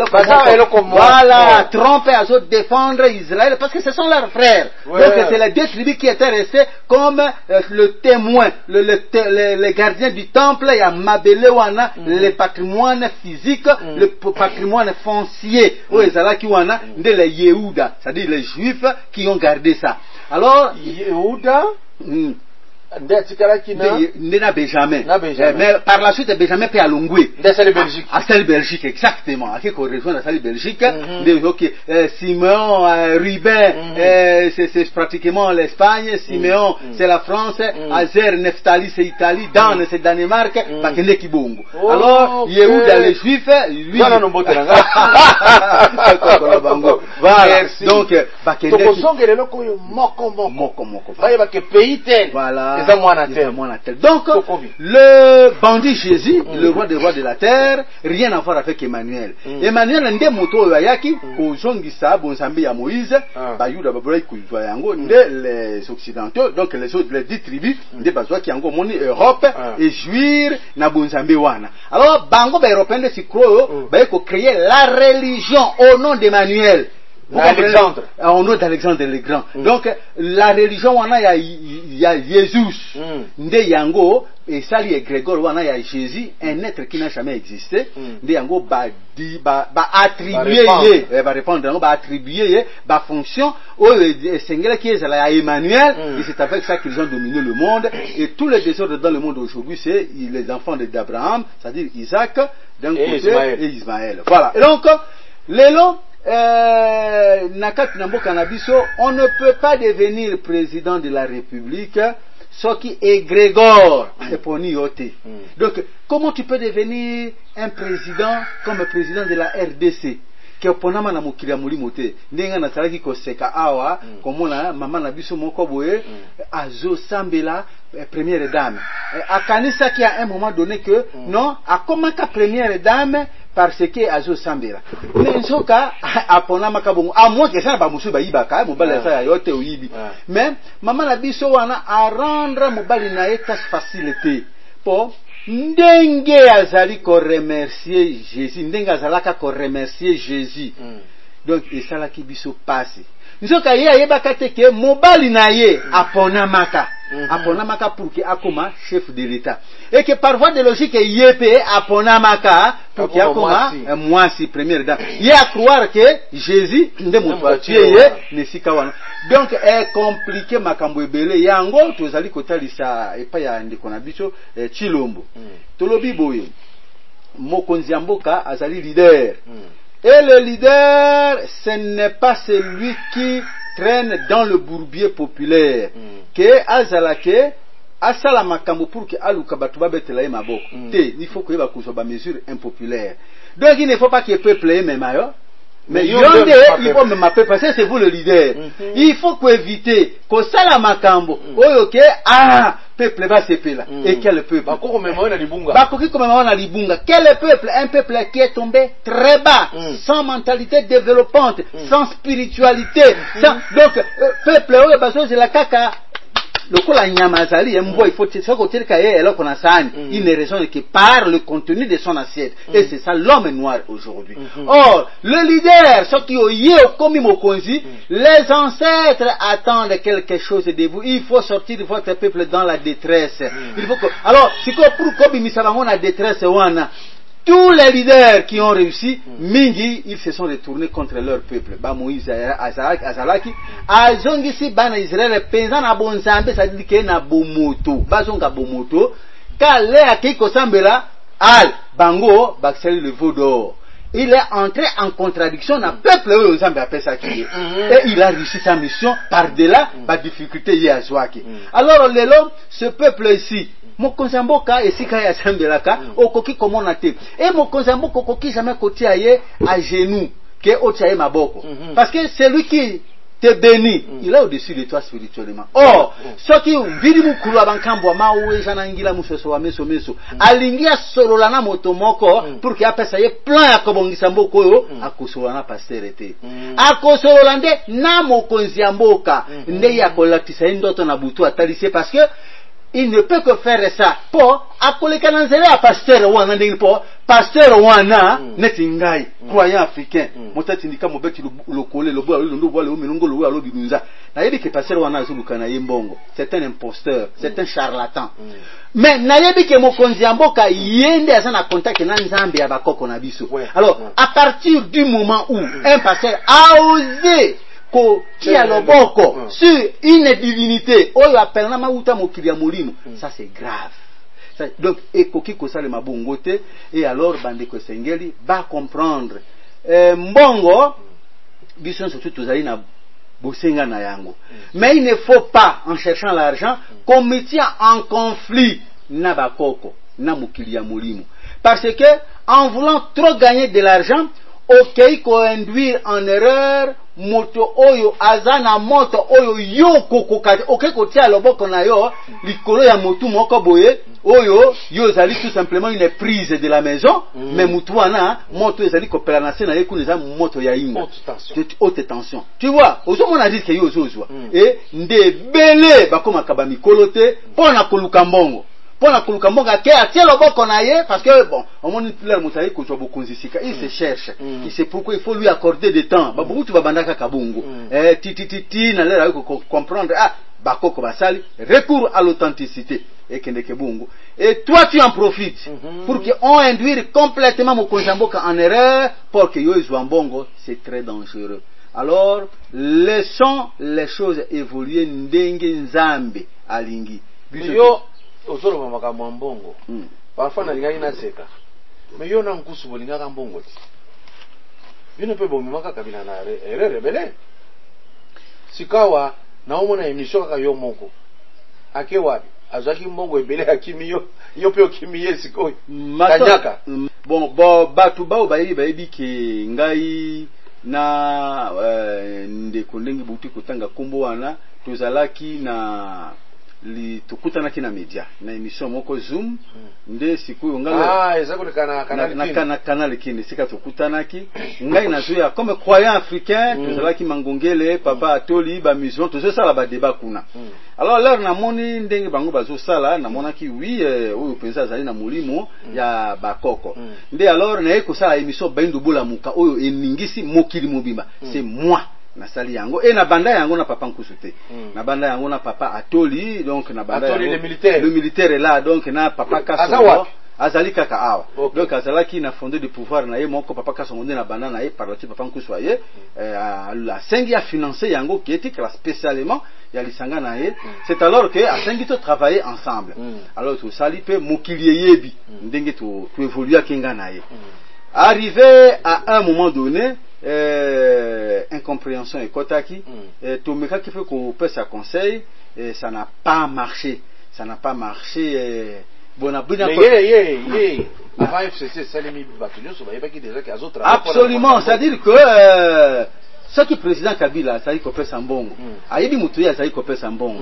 Speaker 2: voilà, tromper à eux défendre Israël parce que ce sont leurs frères. Donc c'est les deux tribus qui étaient restés comme le témoin, les gardiens du temple. Il y a Mabelewana, le patrimoine physique, le patrimoine foncier. Les Yehuda, c'est-à-dire les Juifs qui ont gardé ça. Alors
Speaker 1: Yehuda.
Speaker 2: Ndena Benjamin. Mais par la suite Benjamin peut Alongwe.
Speaker 1: Belgique.
Speaker 2: À celle Belgique, exactement. À qui correspond à celle Belgique. Simeon, Ruben, c'est pratiquement l'Espagne. Simeon, c'est la France. Azer, Neftali, c'est l'Italie. Dan, c'est Danemark. Bakende Kibongo. Alors, Yehuda, les Juifs, lui.
Speaker 1: Voilà.
Speaker 2: Donc, Bakende
Speaker 1: Voilà.
Speaker 2: Donc, le bandit Jésus, le roi des rois de la terre, rien à voir avec Emmanuel. Emmanuel nde moto yaki kozongisa bonsambi ya Moïse, bayuda babola kuitwa yango nde les occidentaux, donc les autres les 10 tribus nde bazwa ki yango moni Europe et jouir na bonsambi wana. Alors bango ba européen de sikro ba ko créer la religion au nom d'Emmanuel.
Speaker 1: Alexandre.
Speaker 2: Au nom d'Alexandre le Grand. Donc la religion wana il y a Jésus. Nde yango et sali et Grégor wana ya Jésus, un être qui n'a jamais existé. Nde yango ba attribuer va répondre ba attribuer ba fonction au sengela qui est à Emmanuel et c'est avec ça qu'ils ont dominé le monde et tous les désordres dans le monde aujourd'hui c'est les enfants d'Abraham, c'est-à-dire Isaac d'un côté et Ismaël. Voilà. Et donc lelo on ne peut pas devenir président de la République ce qui est Grégor, c'est pour Nioté. Donc, comment tu peux devenir un président comme le président de la RDC? Que ponama na mokili ya molimo te ndenga na salaki koseka awa komona mama na biso moko boye azo sambela première dame akanisa qui à un moment donné que non akomaka première dame parce que azo sambela mais nsoka aponama kabongo a moins que ça ba musu ba yibaka mobali ça yote oyibi mais mama na biso wana a rendre mobali na eta facilité pour ndenge azali ko remercier Jésus ndenge azalaka ko remercier Jésus donc esalaki biso pasi nzoka ye ayebaka te ke mobali na ye aponamaka pour que akoma chef de l'État et que par voie de logique yepe aponamaka pour que akoma mwasi première dame ye a croire que Jésus nde moto atie ye nesika wana donc est compliqué makambo ebele yango tozali kotalisa epa ya ndeko na biso Chilombo tolobi boye mokonzi ya mboka azali leader. Et le leader, ce n'est pas celui qui traîne dans le bourbier populaire. Que azalake asala makambo pour que aluka batu babetela ye maboko. Il faut que yeba kuzoba mesure impopulaire. Donc il ne faut pas que le peuple ait même ailleurs. Mais yonde il faut même appeler parce que c'est vous le leader. Il faut éviter que sala makambo oyoke peuple va se pela. Et quel peuple?
Speaker 1: Bakoki komema na libunga.
Speaker 2: Quel peuple? Un peuple qui est tombé très bas, sans mentalité développante, sans spiritualité. Donc peuple oyo bazo la kaka lokola nyamazali mbo il faut que elle qu'on a ça il ne raisonne que par le contenu de son assiette et c'est ça l'homme noir aujourd'hui. Or le leader ce qui est comme mokonzi les ancêtres attendent quelque chose de vous. Il faut sortir de votre peuple dans la détresse. Il faut que alors si pour kobi misabango na détresse wana tous les leaders qui ont réussi, mingi, ils se sont retournés contre leur peuple. Ba Moïse azalaki, azongisi bana Israël penza na bonzambe, ça dit que na bomoto, bazonga bomoto, ka le akiko sambela, al bango bakseli le veau d'or. Il est entré en contradiction dans le peuple où Zambé appelle ça qui est. Et il a réussi sa mission par-delà la difficulté y a Zouaki. Alors, ce peuple ici, Mokonzamboka et Sika ya Zambelaka, okoki comme on a été. Et Mokonzamboka okoki jamais côté à genoux, qui est au Tchaï Maboko. Parce que c'est lui qui te bénit, il est au-dessus de toi spirituellement. Or, ceux qui vidi mukulu abankambo mawe janangila musoso wa meso alingia sololana motomoko pour que apesa ye plan ya kobongisa mboko yo akosolana pasterete. Akosololande na mokonzi ya mboka nde ya kolatisa ndoto na butu atalise parce que il ne peut que faire ça pour akoleka nanzele ya pasteur wana ndingi pour pasteur wana netingai croyant africain motati ndika mobeti lokole lobo ndo bwale o milongo lo alo binunza na yebi ke pasteur wana azuluka na yembongo c'est un imposteur c'est un charlatan mais na yebi ke mokonzi ya mboka yende azana contact na nzambe ya bakoko na biso. Alors à partir du moment où un pasteur a osé qui a le boko sur une divinité, oyo appelle na mauta mokili ya molimo, ça c'est grave. Donc ekoki ko sale mabongote et alors bande ko sengeli ba comprendre mbongo biso surtout tozali na bosenga na yango. Mais il ne faut pas en cherchant l'argent qu'on mettia en conflit na bakoko na mokili ya molimo parce que en voulant trop gagner de l'argent okei ko induire en erreur moto oyo azana moto oyo yo kokokati okei kotia loboko na yo likolo ya motu moko boye oyo yo zali tout simplement une prise de la maison mais mutu wana moto ezali kopela na se na ye kuneza moto ya inga haute tension tu vois ozo mona dit que yo ozozwa et nde bele bakoma kaba mikolo te pona koluka mbongo pona koluka mbonga ke atie loboko na ye parce que bon au moins plaire motaye ko zo bokonzisika il se cherche il sait pourquoi il faut lui accorder du temps ba beaucoup tu va bandaka kabungu ti na lera ko comprendre bakoko basali recours à l'authenticité et kendeke bungu et toi tu en profites pour que on induire complètement mokonzamboka en erreur pour que yo zo mbongo c'est très dangereux. Alors laissons les choses évoluer ndenge nzambe alingi
Speaker 1: yo ozolo makambo mbongo parfois na lingai na seka mais yo na nkusu bolinga ka mbongo ti bino pe bomi maka kabina na erreur rebele sikawa na omona emission ka yo moko ake wapi azaki mbongo ebele akimi yo pe okimi yesiko kanyaka
Speaker 2: bon batu bao bayebi ke ngai na ndeko ndenge buti kotanga kombo wana tozalaki na tukutanaki na media na émission moko Zoom nde sikoyo ngala
Speaker 1: ezako
Speaker 2: na canal kinde sika tukutanaki ngai nazoya comme croyant africain tozalaki mangongele papa atoli ba mission tozosala ba débat kuna alors là na moni ndenge bango bazosala na monaki oui oyo penza azali na molimo ya bakoko nde alors na ekosala émission baindo bola muka oyo eningisi mokili mobimba c'est moi na sali yango et na banda yango na papa Nkusute na banda yango na papa Atoli donc na banda
Speaker 1: Atoli
Speaker 2: yango,
Speaker 1: le
Speaker 2: militaire est là donc na papa Kasongo azali kaka awa donc azalaki na fondé du pouvoir na ye moko papa Kasongo na banda na ye par la papa Nkuswaye la sengi a financé yango qui était spécialement ya lisanga na ye c'est alors que a sengi to travailler ensemble alors to sali pe mokili yebi ndenge to évoluer kinga na ye arrivé à un moment donné incompréhension et kotaki tomeka qui fait qu'on peut sa conseil ça n'a pas marché absolument c'est-à-dire que ce qui président Kabila ça y copé sambongo ayebi mutuya ça y copé sambongo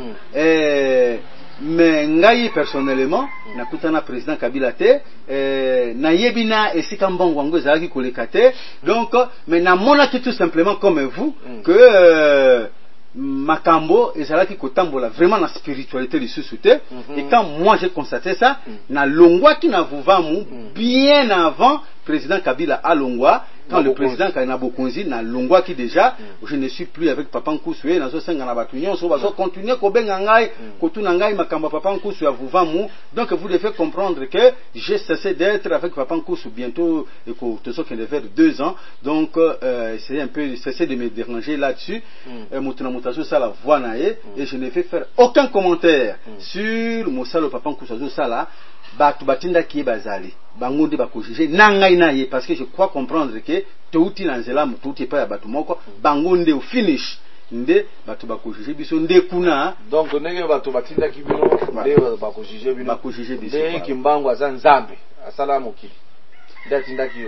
Speaker 2: mais ngai personnellement nakutana président Kabila te nayebi na esika mbongo wango ezalaki koleka te donc mais namonaki tout simplement comme vous que makambo ezalaki kotambola vraiment na spiritualité lisusu te et quand moi j'ai constaté ça na longwa ki na vuvamu bien avant président Kabila a longwa quand le président Kaina Bokonzi na longwa qui déjà je ne suis plus avec papa Nkusue na zo senga na batu nyonso bazo continuer ko benga ngai ko tuna ngai makamba papa Nkusue avuvamu donc vous devez comprendre que j'ai cessé d'être avec papa Nkusue bientôt et ko tozo qui devait 2 ans donc c'est un peu cessé de me déranger là-dessus mutuna mutazo ça la voix nae et je ne vais faire aucun commentaire sur mosalo papa Nkusue ça là batu batinda ki bazali bangonde bakojuger nangai naye parce que je crois comprendre que touti na nzela touti pa ya batu moko bangonde au finish nde batu bakojuger biso nde kuna
Speaker 1: donc ndenge batu batinda ki bino nde bakojuger biso nde kimbango aza nzambe asala mokili nde atinda ki yo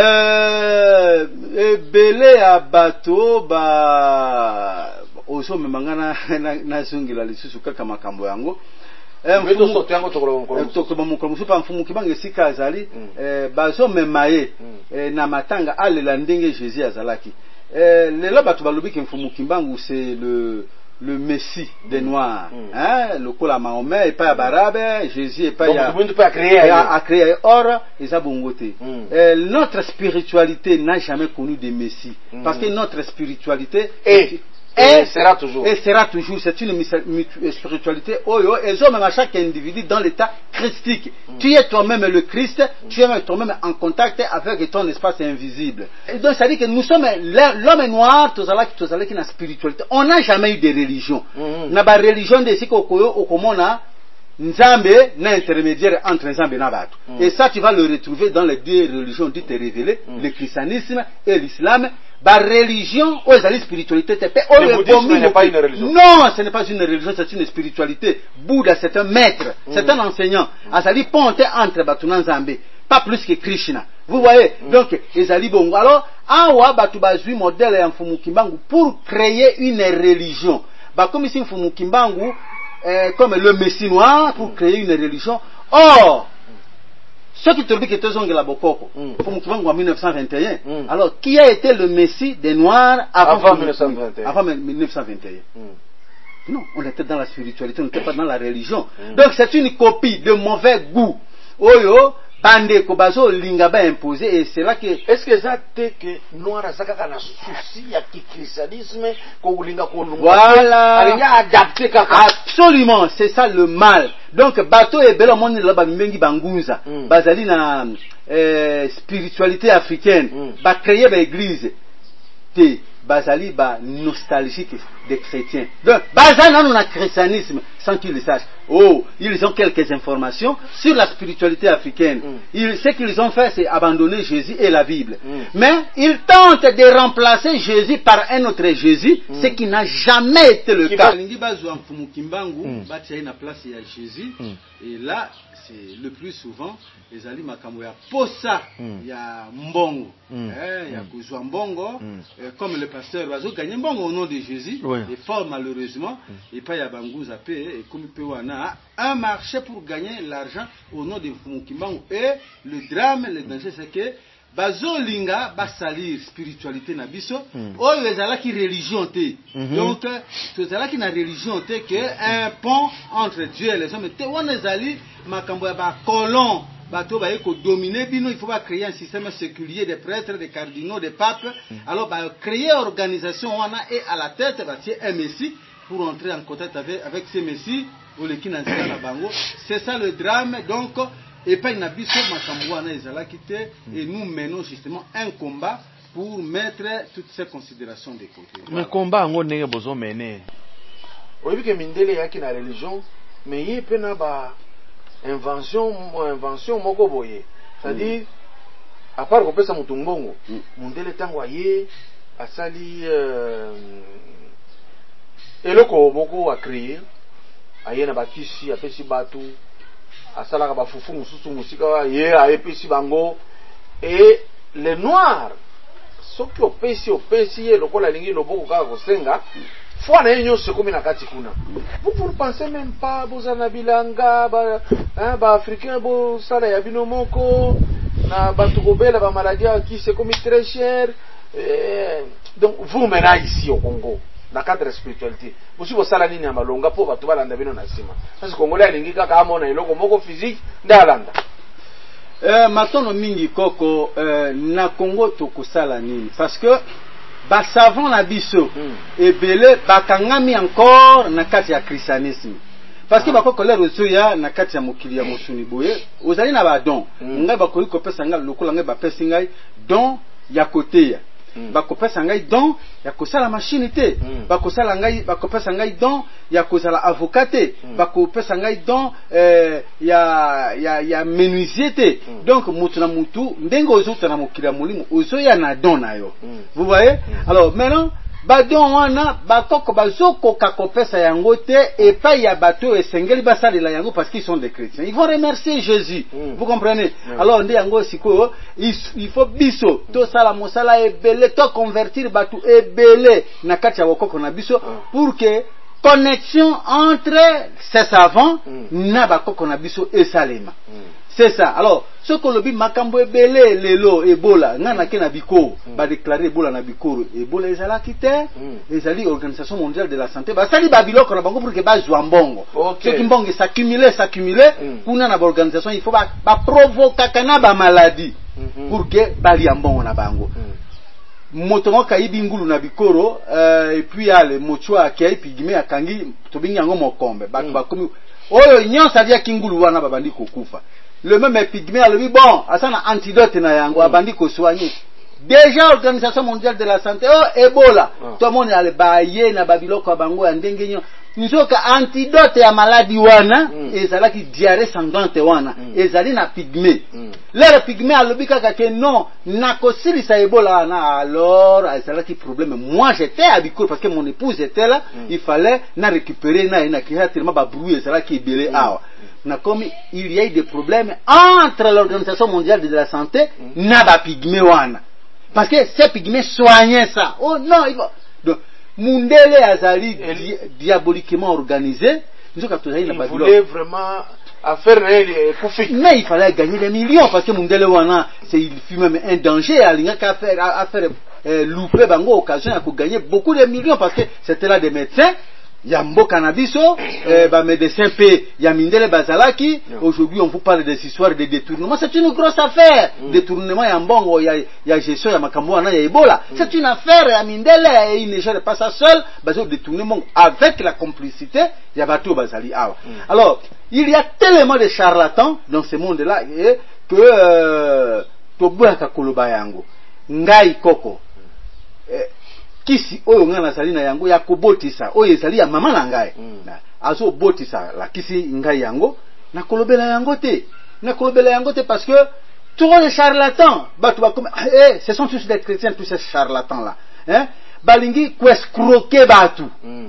Speaker 2: ebele ya bato ba oso memangana na zungila lisusu kaka makambo yango mfumu kibanga esika azali bazo memaye na matanga alela ndenge Jésus azalaki lelo bato balobi ke mfumu kimbangu c'est le Messie des Noirs le kola Mahomet et pas Barabe Jésus et pas a créé or eza bongote notre spiritualité n'a jamais connu de Messie parce que notre spiritualité
Speaker 1: et sera toujours.
Speaker 2: C'est une spiritualité. Et même à chaque individu dans l'état christique. Tu es toi-même le Christ, tu es toi-même en contact avec ton espace invisible. Et donc ça dit que nous sommes l'homme noir, tous qui na spiritualité. On n'a jamais eu de religion. Na ba religion de siko au komona Nzambe na intermédiaire entre Nzambe na batu. Et ça tu vas le retrouver dans les deux religions dites révélées, le christianisme et l'islam. Ba religion ou la spiritualité
Speaker 1: le bouddhisme n'est pas une religion.
Speaker 2: Non, ce n'est pas une religion, c'est une spiritualité. Bouddha c'est un maître, c'est un enseignant. Azali ponte entre Batuna Nzambe, pas plus que Krishna. Vous voyez, donc ezali bongo. Alors, awa batu bazui modèle ya Mfumu Kimbangu pour créer une religion. Ba comme ici Mfumu Kimbangu comme le Messie noir pour créer une religion. Or ceux qui te disent que tu es la Bokoko, en 1921. Alors, qui a été le Messie des Noirs avant 1921? Avant 1921. Non, on était dans la spiritualité, on n'était pas dans la religion. Donc, c'est une copie de mauvais goût. Oyo, bande kobazo lingaba imposé et c'est là que
Speaker 1: est-ce que ça te que noir azaka kana souci ya christianisme ko linga ko
Speaker 2: voilà
Speaker 1: alinga adapté kaka
Speaker 2: absolument c'est ça le mal donc bateau et belo monde là ba mbengi bangunza bazali na spiritualité africaine ba créer ba église te bazali ba nostalgique des chrétiens. Donc bazali dans le christianisme sans qu'ils le sachent. Oh, ils ont quelques informations sur la spiritualité africaine. Ce qu'ils ont fait, c'est abandonner Jésus et la Bible. Mais ils tentent de remplacer Jésus par un autre Jésus, ce qui n'a jamais été le cas. Et là, c'est le plus souvent, les ali makambo ya posa, ya mbongo, ya kuzwa mbongo, comme le pasteur Oiseau gagne mbongo au nom de Jésus, et fort malheureusement, et pas ya bangouza pe, et comme pe wana, un marché pour gagner l'argent au nom de Mfumukimbangu. Et le drame, le danger, c'est que bazo linga basalir spiritualité na biso o ezala ki religion te donc tozala ki na religion te que un pont entre Dieu et les hommes te wana ezali makambo ya ba colon bato ba eko dominer bino, il faut pas créer un système séculier des prêtres, des cardinaux, des papes. Alors ba créer organisation wana et à la tête ba tie un messie pour entrer en contact avec ces messies ou les qui na bango. C'est ça le drame. Donc et pas une abysso makamboana ezalakite, et nous menons justement un combat pour mettre toutes ces considérations de côté.
Speaker 1: Mais combat en ndenge bozo mener. Oyebi ke mindele yaki na religion, mais yé pena ba invention moko boye. C'est-à-dire à part ko pesa mutumbongo, mindele tango aye asali eloko moko a créer, aye na bakisi apesi batu asalaka bafufu mususu musika ye aepesi bango, et les noirs soki opesi ye lokola lingi loboko kaka kosenga fois na yenyo se komi na kati kuna. Vous pensez même pas bozana bilanga ba africain bo sala ya bino moko na batu kobela ba maladie qui c'est comme très cher, donc vous maintenant ici au Congo na cadre de spiritualité bosi bosala nini ya malonga po bato balanda bino na sima sasa Congolais alingi kaka amona eloko moko physique ndalanda
Speaker 2: matono mingi koko na Congo tokosala nini parce que ba savant na biso ebele bakangami encore na kati ya christianisme parce que bakoko lero zoya na kati ya mokili ya mosuni boye ozali na ba don ngai bakoyi kopesa ngai lokola ngai bapesi ngai don ya koteya bakopesa ngai don ya kosala machine te bakopesa ngai don ya kozala avocat te bakopesa ngai don ya menuisier te. Donc mutu na mutu ndenge ozota na mokili ya molimo ozoya na don na yo. Vous voyez? Alors maintenant badon wana bakoko bazokoka kopesa yango te epa ya bato esengeli basalela yango parce qu'ils sont des chrétiens. Ils vont remercier Jésus. Vous comprenez? Alors nde yango siko il faut biso to sala mosala ebele to convertir bato ebele na kati ya bakoko na biso pour que connexion entre ces savants na bakoko na biso esalema. C'est ça. Alors, ce que le makambo ebele lelo Ebola, ngana ke na biko, ba déclarer Ebola na biko, Ebola ezala kite, ezali Organisation mondiale de la santé, ba sali babiloko na bango pour que ba zwa mbongo. Ce qui mbongo s'accumuler, kuna na organisation il faut ba provoquer kana ba maladie pour que ba li mbongo na bango. Motongo kaibi ngulu na bikoro, et puis ale mochwa kai pigme akangi tobingi yango mokombe, ba komi oyo nyonsa dia kingulu wana babandi kokufa. Le même pygmée a dit bon, asana antidote na yango abandi ko soigner. Déjà Organisation mondiale de la santé Ebola. Tout le monde a le baye na babiloko bango ya ndenge nyo. Nzoka antidote ya maladie wana ezala ki diarrhée sanglante wana ezali na pygmée. Le pygmée a lobi kaka ke non nakosili sa Ebola na alors ezala ki problème. Moi j'étais à Bikoro parce que mon épouse était là, il fallait na récupérer na ki tellement ba bruit ezala ki belé awa. Comme il y a eu des problèmes entre l'Organisation mondiale de la santé na ba pygmée wana parce que ces pygmées soignaient ça. Oh non, il va donc Mundele azali diaboliquement organisé. Il
Speaker 1: voulait vraiment faire profit.
Speaker 2: Mais il fallait gagner des millions parce que Mundele wana il fut même un danger à faire louper bango occasion à gagner beaucoup de millions parce que c'était là des médecins. Yambo cannabiso, médecin P, Yamindele Bazalaki. Aujourd'hui, on vous parle des histoires de détournement. C'est une grosse affaire. Détournement, Yambongo, ya gestion, Yamakambo, ya Ebola. C'est une affaire, Yamindele, et il ne gère pas ça seul. Bazo détournement avec la complicité, Yabato Bazali. Alors, il y a tellement de charlatans dans ce monde-là que Tobuaka Kolobayango, Ngai Koko. kisi oyo nga nazali na yango ya kobotisa oyo ezali ya mama na ngai azo botisa la kisi ngai yango na kolobela yango te parce que tous les charlatans ce sont tous des chrétiens, tous ces charlatans là, hein, balingi escroquer batu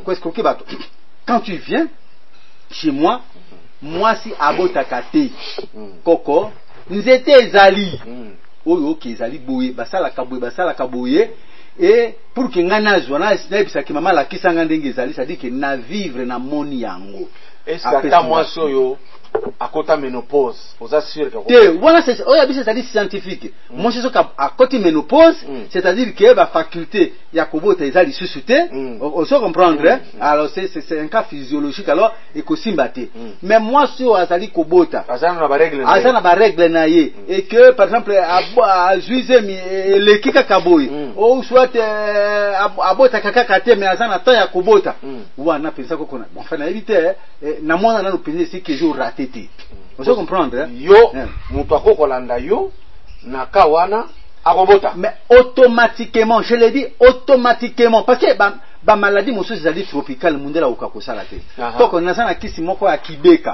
Speaker 2: quand tu viens chez moi si abotaka te koko nzete ezali oyo ke ezali boye basala kaboye et pour que nga nazwa na snipes ki mama la kisanga ndenge ezali ça dit que na vivre na moni yango
Speaker 1: est-ce que ta moi soyo akota ménopause oza sûr que
Speaker 2: voilà c'est oya bisa c'est scientifique moi c'est ça à côté ménopause c'est-à-dire que ba faculté ya kobota ezali susute on se comprendre alors c'est un cas physiologique alors et ko simbate mais moi sur azali kobota
Speaker 1: azana ba
Speaker 2: règle na ye et que par exemple a juize mi le kika kaboy ou soit abota kaka te mais azana temps ya kobota wana pensa ko kona bon fana éviter na mona na opinion c'est que jour raté. On se comprendre
Speaker 1: yo mutu akokolanda yo na kawana akobota
Speaker 2: mais automatiquement je l'ai dit automatiquement parce que ba maladie mosusu ezali tropicale mundela okakosala te toko nazana kisi moko ya kibeka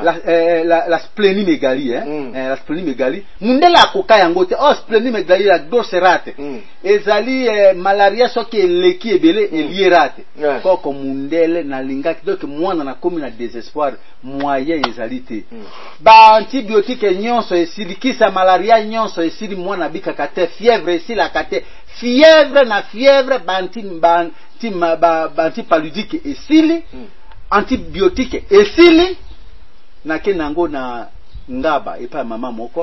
Speaker 2: la splénimégalie la splénimégalie mundela akoka yango te splénimégalie la doserate ezali malaria soki eleki ebele elierate koko mundele na lingaki donc mwana na komi na désespoir moyen ezali te ba antibiotique nyonso esilikisa malaria nyonso esili mwana bikaka te fièvre esilaka te fièvre antipaludique esili antibiotique esili na kenango na ngaba epa mama moko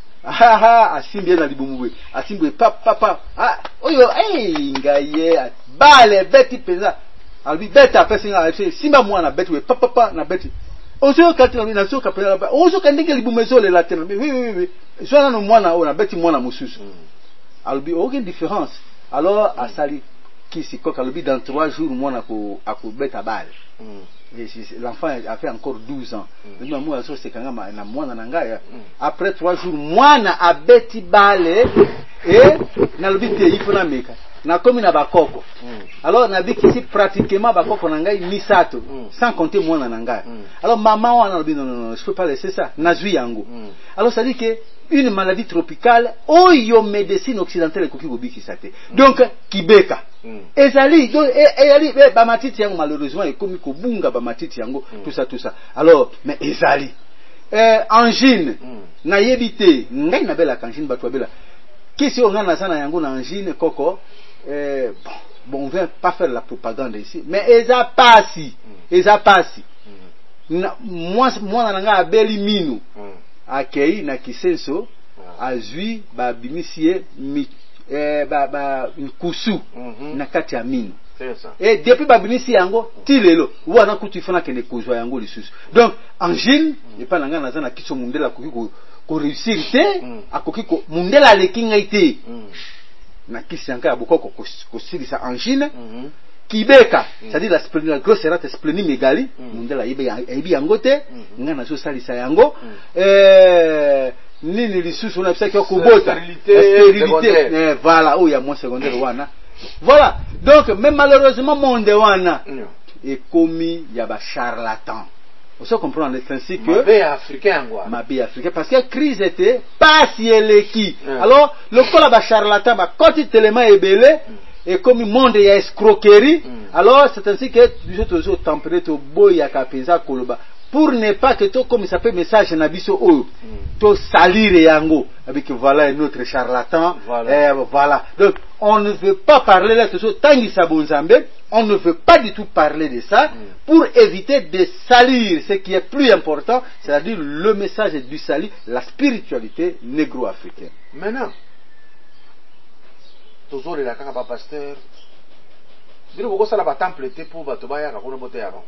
Speaker 2: asimbi na libumubwe asimbi papa oyo ngaye bale beti peza albi beta pesinga simba mwana beti we papa na beti ozo katina na so kapela ozo kandike libumezole la tena oui so na mwana ona beti mwana mususu albi aucune différence alors asali kisi koka albi dans 3 jours mwana ko akobeta bale l'enfant a fait encore 12 ans mais moi so sekanga na mwana na ngaya après 3 jours mwana abeti bale et na albi te ifona meka na komi na bakoko alors na bikisi pratiquement bakoko na ngai misato sans compter mwana na ngai alors maman wana albi non je peux pas laisser ça nazui yango alors ça dit que une maladie tropicale oyo médecine occidentale koki kobikisa te donc kibeka ezali ba matiti yango malheureusement ekomi kobunga ba matiti yango tout ça alors mais ezali angine na yebite ngai na bela angine bato bela kisi on na sana yango na angine koko bon on vient pas faire la propagande ici mais eza pasi moi na nga abeli minu akei na kisenso azui ba bimisie nkusu na kati ya minu et depuis ba bimisi yango tilelo wana kutu ifana kene kozwa yango lisusu donc angine epa nanga nazana kiso mundela koki ko réussir te akoki ko mundela lekinga ite na kisi yanka ya bokoko ko silisa angine kibeka c'est-à-dire la grosse rate splénimégalie mundela yebi yango te nga nazo salisa yango nini lisusu na psaki okobota stérilité voilà ou ya moins secondaire wana voilà donc même malheureusement monde wana ekomi ya ba charlatan on se comprend le principe que mabe africain parce que crise était pas si eleki alors le kola ba charlatan ba koti tellement ebele et comme monde ya escroquerie alors c'est ainsi que nous autres tempéré to boya kapenza koloba pour ne pas que tout comme ça peut message na biso o to salir yango avec voilà un autre charlatan voilà donc on ne veut pas parler là toujours tangi sabonzambe on ne veut pas du tout parler de ça pour éviter de salir ce qui est plus important, c'est-à-dire le message du salut, la spiritualité négro-africaine.
Speaker 1: Maintenant toujours les kaka ba pasteur bino boko sala ba temple te pour bato baya ka kono bote avant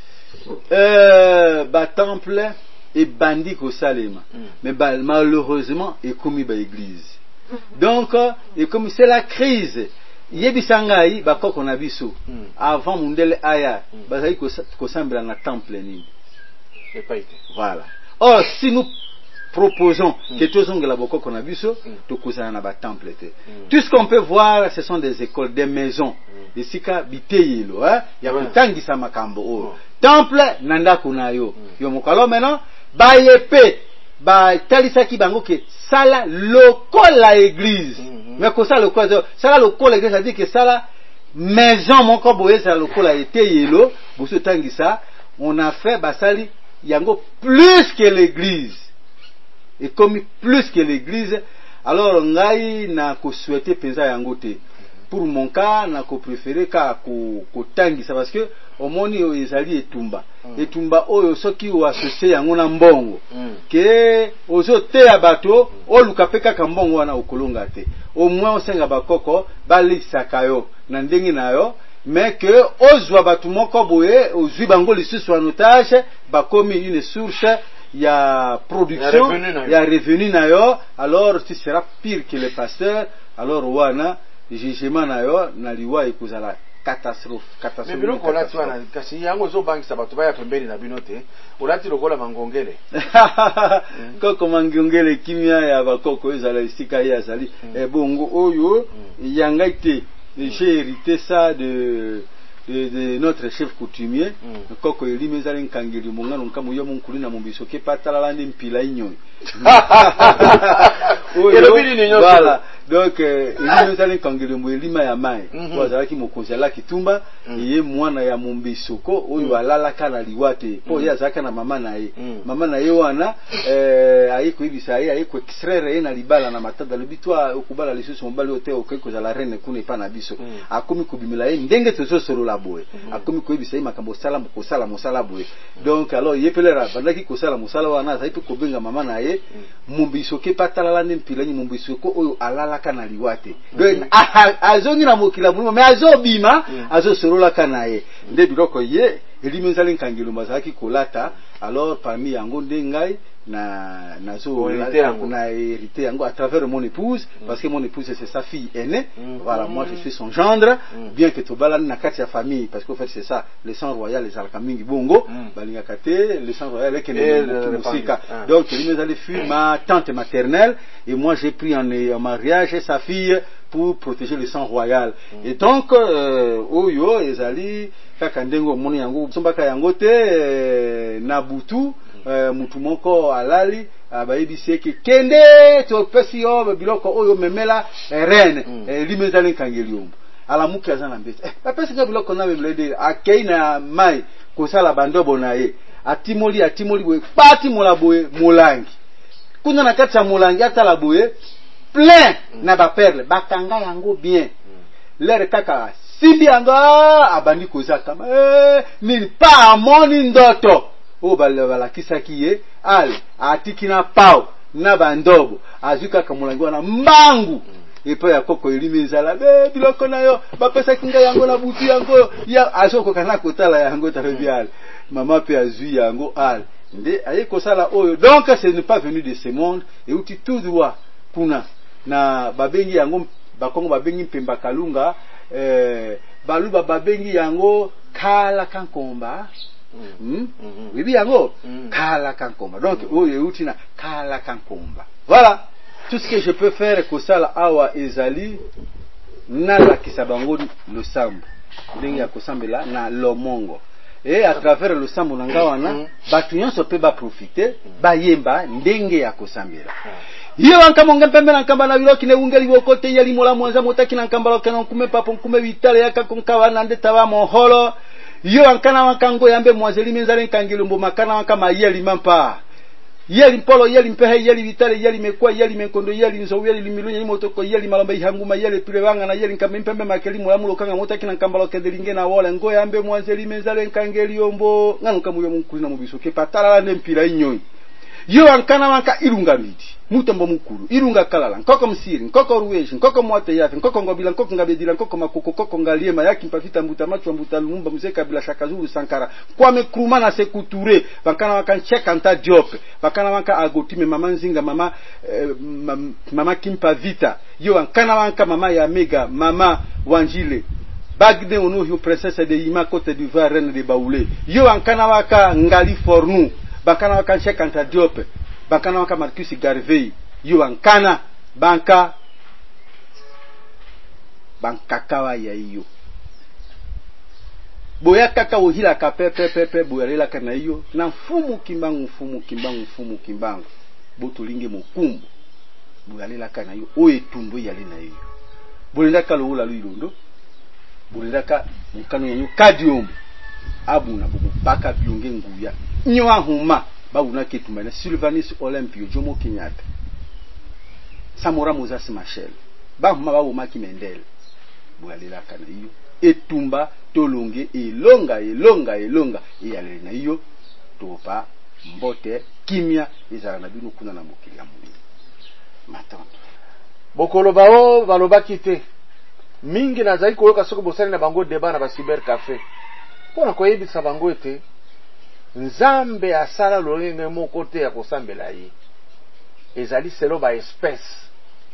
Speaker 2: ba temple et bandi ko salema mais malheureusement et comme ba église donc et comme c'est la crise yebisangai ba koko na biso avant mundele aya bazali ko sambela na temple ni
Speaker 1: et pas été
Speaker 2: voilà. Or si nous proposons que tous on la boko qu'on a vu ça to kozana na ba temple te. Tout ce qu'on peut voir ce sont des écoles, des maisons. Esika biteyelo ya kutangisa makambo o. Temple nanda kunayo. Yo mokalo maintenant ba yepe ba talisaki bango ke sala lokola église. Mais ko sala lokola sala lokola église, ça dit que sala maison moko boye sala lokola eteyelo, boso tangisa, on a fait basali yango plus que l'église. Et comme plus que l'église, alors ngai na ko souhaiter penza yango te. Pour mon cas, na ko préférer ka ko tangisa parce que au moni o ezali etumba. Etumba oyo soki o associé yango na mbongo. Que ozo te ya bato o lukapeka ka mbongo wana okolonga te. Au moins osenga bakoko balisaka yo na ndenge na yo. Mais que ozwa batu moko boye ozwi bango lisusu en otage bakomi une source ya production ya revenu na yo, alors tu seras pire que le pasteur. Alors wana jugement na yo na liwa ekozala catastrophe.
Speaker 1: Mais bilo kola tu wana kasi yango zo banki sabato baya pembeni na binote olati lokola mangongele
Speaker 2: koko mangongele kimia ya bakoko ezala esika ya zali bongo oyo yanga ite. J'ai hérité ça de notre chef coutumier. Koko elime zali nkangeli monga nonka muyo munkuli na mumbiso ke patala lande mpila inyo. Voilà. Donc elime zali nkangeli mo elima ya mai. Kwa zalaki mokozala kitumba ye mwana ya mumbisoko oyo alala kana liwate. Po ya zaka na mama na ye. Mama na ye wana ayiko ibisa ye ayiko extraire na libala na matada lobitwa okubala lisusu mbali ote okeko za la reine kuna pa na biso. Akomi kubimila ye ndenge tozo solo la boye. Akomi ko ibisa ye makambo sala mokosala mosala boye. Donc alors yepelera bandaki kosala mosala wana za ipe kobenga mama na ye mumbiso ke patala lande mpila ni mumbiso ko oyo alala kana liwate. Donc azongi na mokila bulimo mais azobima azo solo la kana ye. Nde biloko ye elimenzali nkangelo mazaki kolata. Alors parmi yango ndengai na zo na hérité yango à travers mon épouse parce que mon épouse c'est sa fille aînée. Voilà, moi je suis son gendre, bien que tobala na kati ya famille parce qu'en fait c'est ça le sang royal les alkamingi bongo balinga kate le sang royal que musika. Donc elimenzali fut ma tante maternelle et moi j'ai pris en mariage sa fille pour protéger le sang royal. Et donc oyo ezali kaka ndengo moni yango sombaka yango te na butu mutu moko alali abayebisi ke kende to pesi yo biloko oyo memela reine limezali nkangeli yombo ala muki azana mbete pesi nga biloko na memlede akei na mai kosala bandobo na ye atimoli boye pati mola boye molangi kuna na kati ya molangi atala boye plein na ba perle bakanga yango bien lere kaka sibi anga abandi kozaka nini pa amoni ndoto o bala kisaki ye al atiki na pao na bandobo azuka kamulangi wana mbangu epa ya koko elime nzala biloko na yo bapesa kinga yango na butu yango ya azoko kana kotala yango tarebial mama pe azui yango al nde aye kosala oyo. Donc ce n'est pas venu de ce monde et uti tout droit kuna na babengi yango bakongo babengi mpemba kalunga baluba babengi yango kala kankomba. Oui yango kala kankomba. Donc oyo uti na kala kankomba. Voilà tout ce que je peux faire kosala awa ezali na la kisabango le sambo ndenge ya kosambela na lomongo et à travers le sambo nanga wana batu nyonso pe ba profiter ba yemba ndenge ya kosambela. Iyo ankamonga pembe na nkamba na biloki ne ungeli bokote yali mola mwanza motaki na nkamba lokana nkume papo nkume vitale yaka konkawa na ndeta ba moholo. Iyo ankana wankango yambe mwazeli menzale nkangilumbo makana wankama yeli mampa yeli mpolo yeli mpehe yeli vitale yeli mekwa yeli menkondo yeli nzo yeli milunya imotoko yeli malamba ihanguma yeli pilewanga na yeli nkambe mpembe makeli mulamu lokanga motaki na nkamba lokendelinge na wole ngo yambe mwazeli menzale nkangeli yombo nganuka muyo munkuli na mubiso ke patala ne mpira inyoi. Yo ankana wanka irunga miti mutombo mukuru irunga kalala nkoko msiri nkoko ruweji nkoko mwate yafi nkoko ngobila nkoko ngabedila nkoko makoko nkoko ngaliema yaki mpafita mbuta macho mbuta lumumba museka bila shakazulu sankara kwa mekruma na sekuture bakana wanka cheka nta diope bakana wanka agotime mama nzinga mama kimpa vita yo ankana wanka mama ya mega mama wanjile bagde onu hiyo princesse de Ima Côte d'Ivoire reine de Baoulé yo ankana waka ngali fornu bakana waka cheka nta diope bankana waka Marcus Garvey yo ankana banka bankakawa ya iyo boya kaka ohila ka pepe boya lela kana iyo na mfumu kimbangu botolinge mokumbu boya lela kana iyo oetumbo ya lena iyo bolenda ka lola luilondo bolenda ka mukano yanyo kadiom abuna bobo paka bionge nguya nyo ahuma babuna ketumana Sylvanus Olympio Jomo Kenyatta Samora Moses Machel bahuma baboma Kimendele boya lela kana iyo etumba tolonge elonga eyalele na iyo topa mbote kimia ezala na bino kuna na mokili ya mobili matondo
Speaker 1: bokolo bao balobaki te mingi nazali koyoka soki bosali na bango deba na ba cyber café mpona koyebisa bango ete nzambe asala lolenge moko te ya kosambela ye ezali selo ba espèce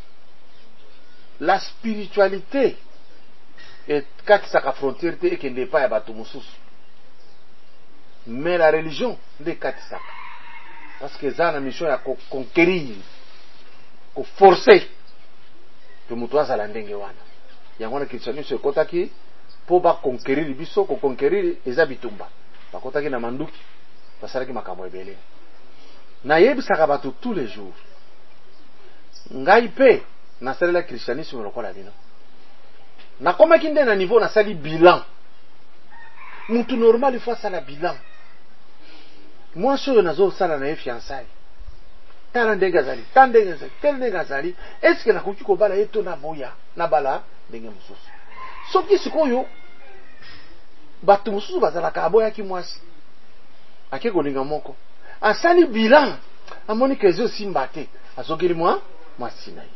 Speaker 1: la spiritualité et katisaka frontière te ekende epai ya bato mosusu mais la religion nde katisaka parce que eza na mission ya koconquérir koforce pe moto azala ndenge wana yango wana christianisme ekotaki mpo baconquérir biso koconquérir eza bitumba bakotaki na manduki basalaki makambo ebele nayebisaka bato tous les jours ngai mpe nasalela christianisme lokola bino nakomaki nde na niveau nasali bilan mutu normal ifo asala bilan mwasi oyo nazosala na ye fiançaille tala ndenge azali ta ndenge azali tel ndenge azali eske nakoki kobala ye to naboya nabala ndenge mosusu soki sikoyo bato mosusu bazalaka aboyaki mwasi ake kolinga moko asali bilan amoni ke ezosimba te azokeli mwasi na ye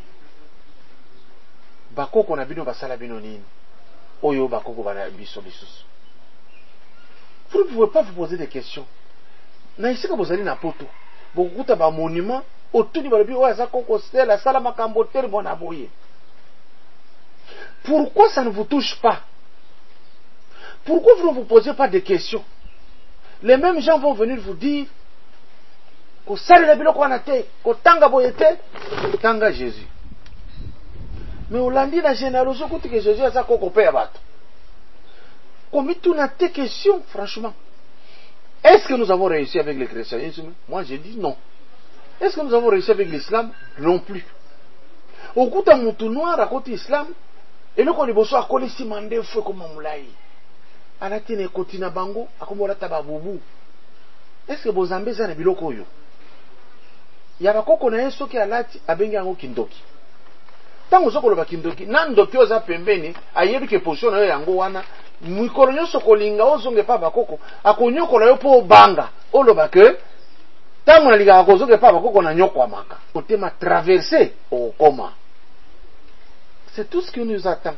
Speaker 1: bakoko na bino basala bino nini oyo bakoko bana biso bisusu vous ne pouvez pas vous poser des questions na isika bozali na poto bokuta ba monument otuni balobi oyo aza koko stela asala makambo tere bona boye pourquoi ça ne vous touche pas? Pourquoi vous ne vous posez pas des questions? Les mêmes gens vont venir vous dire ko sala na biloko wana te ko tanga boye te tanga Jésus. Mais Hollandi la générosité kuti que Jésus a sa koko pe abato. Comme tout n'a tes questions franchement. Est-ce que nous avons réussi avec le christianisme? Moi je dis non. Est-ce que nous avons réussi avec l'islam? Non plus. Au coup d'un mouton noir à côté islam, et le qu'on est beau à coller si mandé feu comme un moulay. À la tine kotina bango, à comme on l'a tababoubou. Est-ce que vos ambés en biloko yo? Yabako konaye soki alati abengi yango kindoki. Tango sokolo ba kindoki, nandoki oza pembeni, ayebi ke position na yo yango wana, mikolo nyonso kolinga ozonge pa bakoko, akonyokola yo po banga. Oloba ke tango na liga akozonge pa bakoko na nyokwa maka. Otema traverser au coma. C'est tout ce qui nous attend.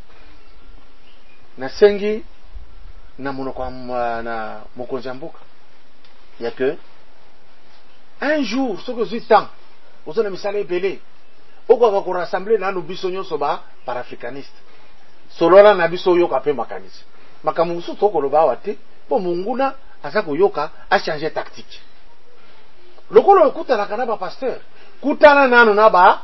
Speaker 1: Na sengi na monoko na mokonzi mboka. Il y a que un jour, ce que je temps, vous allez me saler belé. Au quoi qu'on rassemble là, nous bisognos soba par africaniste. Solola na biso yoka pe makanisi. Makamusu toko loba wate, po munguna asako yoka a changer tactique. Lokolo okuta na kanaba pasteur, kutana nanu na ba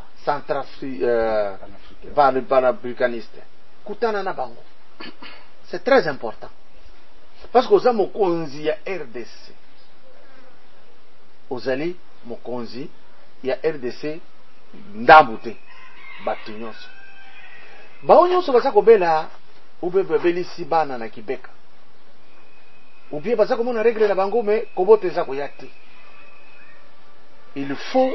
Speaker 1: panafricaniste. Kutana na bango. C'est très important. Parce que oza mokonzi ya RDC. Ozali mokonzi ya RDC ndambu te bato nyonso bao nyonso baza kobela ubebe belisi bana na kibeka ubie baza komona regle na bango me kobota eza koya te. Il faut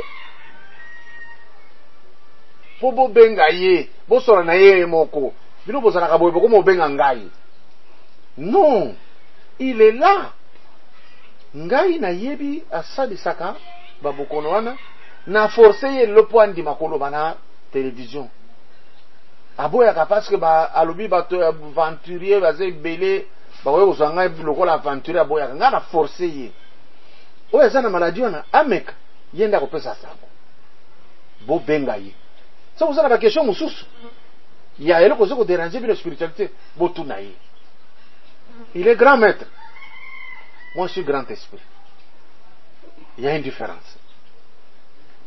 Speaker 1: po bobenga ye bosola na ye moko bino bozalaka boye boko mobenga ngai non, il est là. Ngai na yebi asalisaka babokono wana na forcer ye le point di makolo bana télévision. Aboyaka parce que ba alobi bato aventurier bazé belé ba oyo zanga lokola aventurier aboyaka nga na forcer ye. Oyo za na maladie wana ameka yenda kopesa sako. Bo benga ye. Ça vous a la question mususu. Il y a eloko zoko déranger la spiritualité botu na ye. Il est grand maître. Moi, je suis grand esprit. Il y a une différence.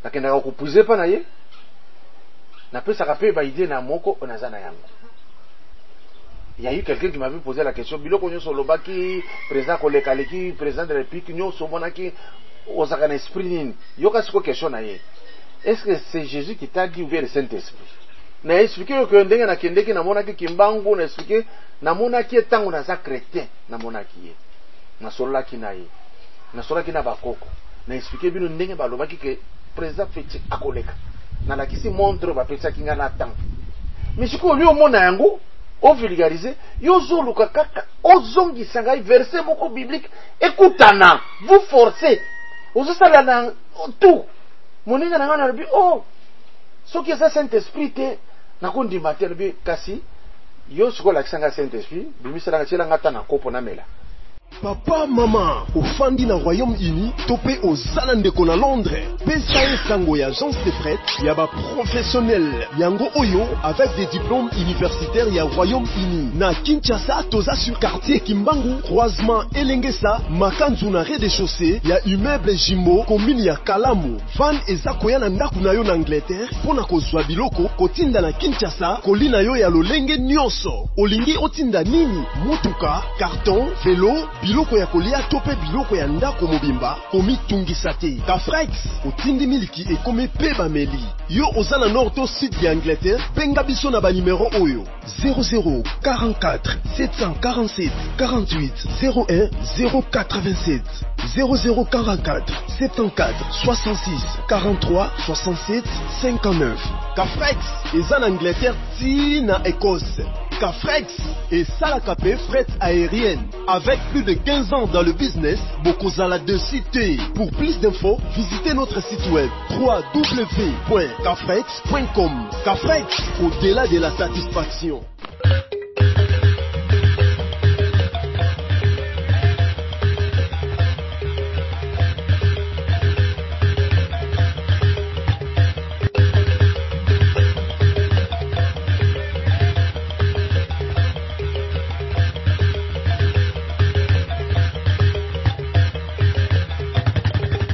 Speaker 1: nakendaka kopuze pa na ye napesaka pe ba idée na moko onaza na yango. Il y a eu quelqu'un qui m'avait posé la question biloko nyonso lobaki président kolekaleki président de la République nyonso monaki ozaka na esprit nini yoka siko question na ye. Est-ce que c'est Jésus qui t'a dit ou bien le Saint-Esprit? Na expliquer que ndenge na kendeki na monaki kimbangu na expliquer na monaki etango na za chrétien na monaki ye na solaki na ye na solaki na bakoko na expliquer bino ndenge balobaki que président Félix akoleka na lakisi montre ba pesa kinga na temps mais siko lui omona yango o vulgariser yo zoluka kaka ozongi sangai verset moko biblique écoutana vous forcez ozosala na tout moninga na ngana bi oh soki eza Saint-Esprit te nakondima te bi kasi yo siko lakisanga Saint-Esprit bimisala ngatiela ngata na kopo na mela.
Speaker 4: Papa, maman, au Fandi na Royaume-Uni, topé aux Zalandeko na Londres. PSAE Sango ya agence de fret, yaba professionnel. Yango Oyo, avec des diplômes universitaires ya Royaume-Uni. Na Kinshasa, toza sur quartier Kimbangu, croisement Elengesa, Makanzu na rez-de-chaussée, ya immeuble Jimbo, commune ya Kalamu. Van ezakoya na ndaku na yo na Angleterre, pona kozwa biloko, kotinda na Kinshasa, kolina yo ya lolenge nyonso. Olingi otinda nini? Mutuka, carton, vélo, biloko ya kolia tope biloko ya ndako mobimba komitungisa te. Kafrex otindi miliki ekome pe bameli. Yo ozala nord to sud ya Angleterre, benga biso na ba numéro oyo 0044 747 48 01 087 0044 74 66 43 67 59. Kafrex eza na Angleterre ti na Écosse. Kafrex et Salakapé fret aérienne. Avec plus de 15 ans dans le business, Bokozala de cité. Pour plus d'infos, visitez notre site web www.kafrex.com. Kafrex, au-delà de la satisfaction.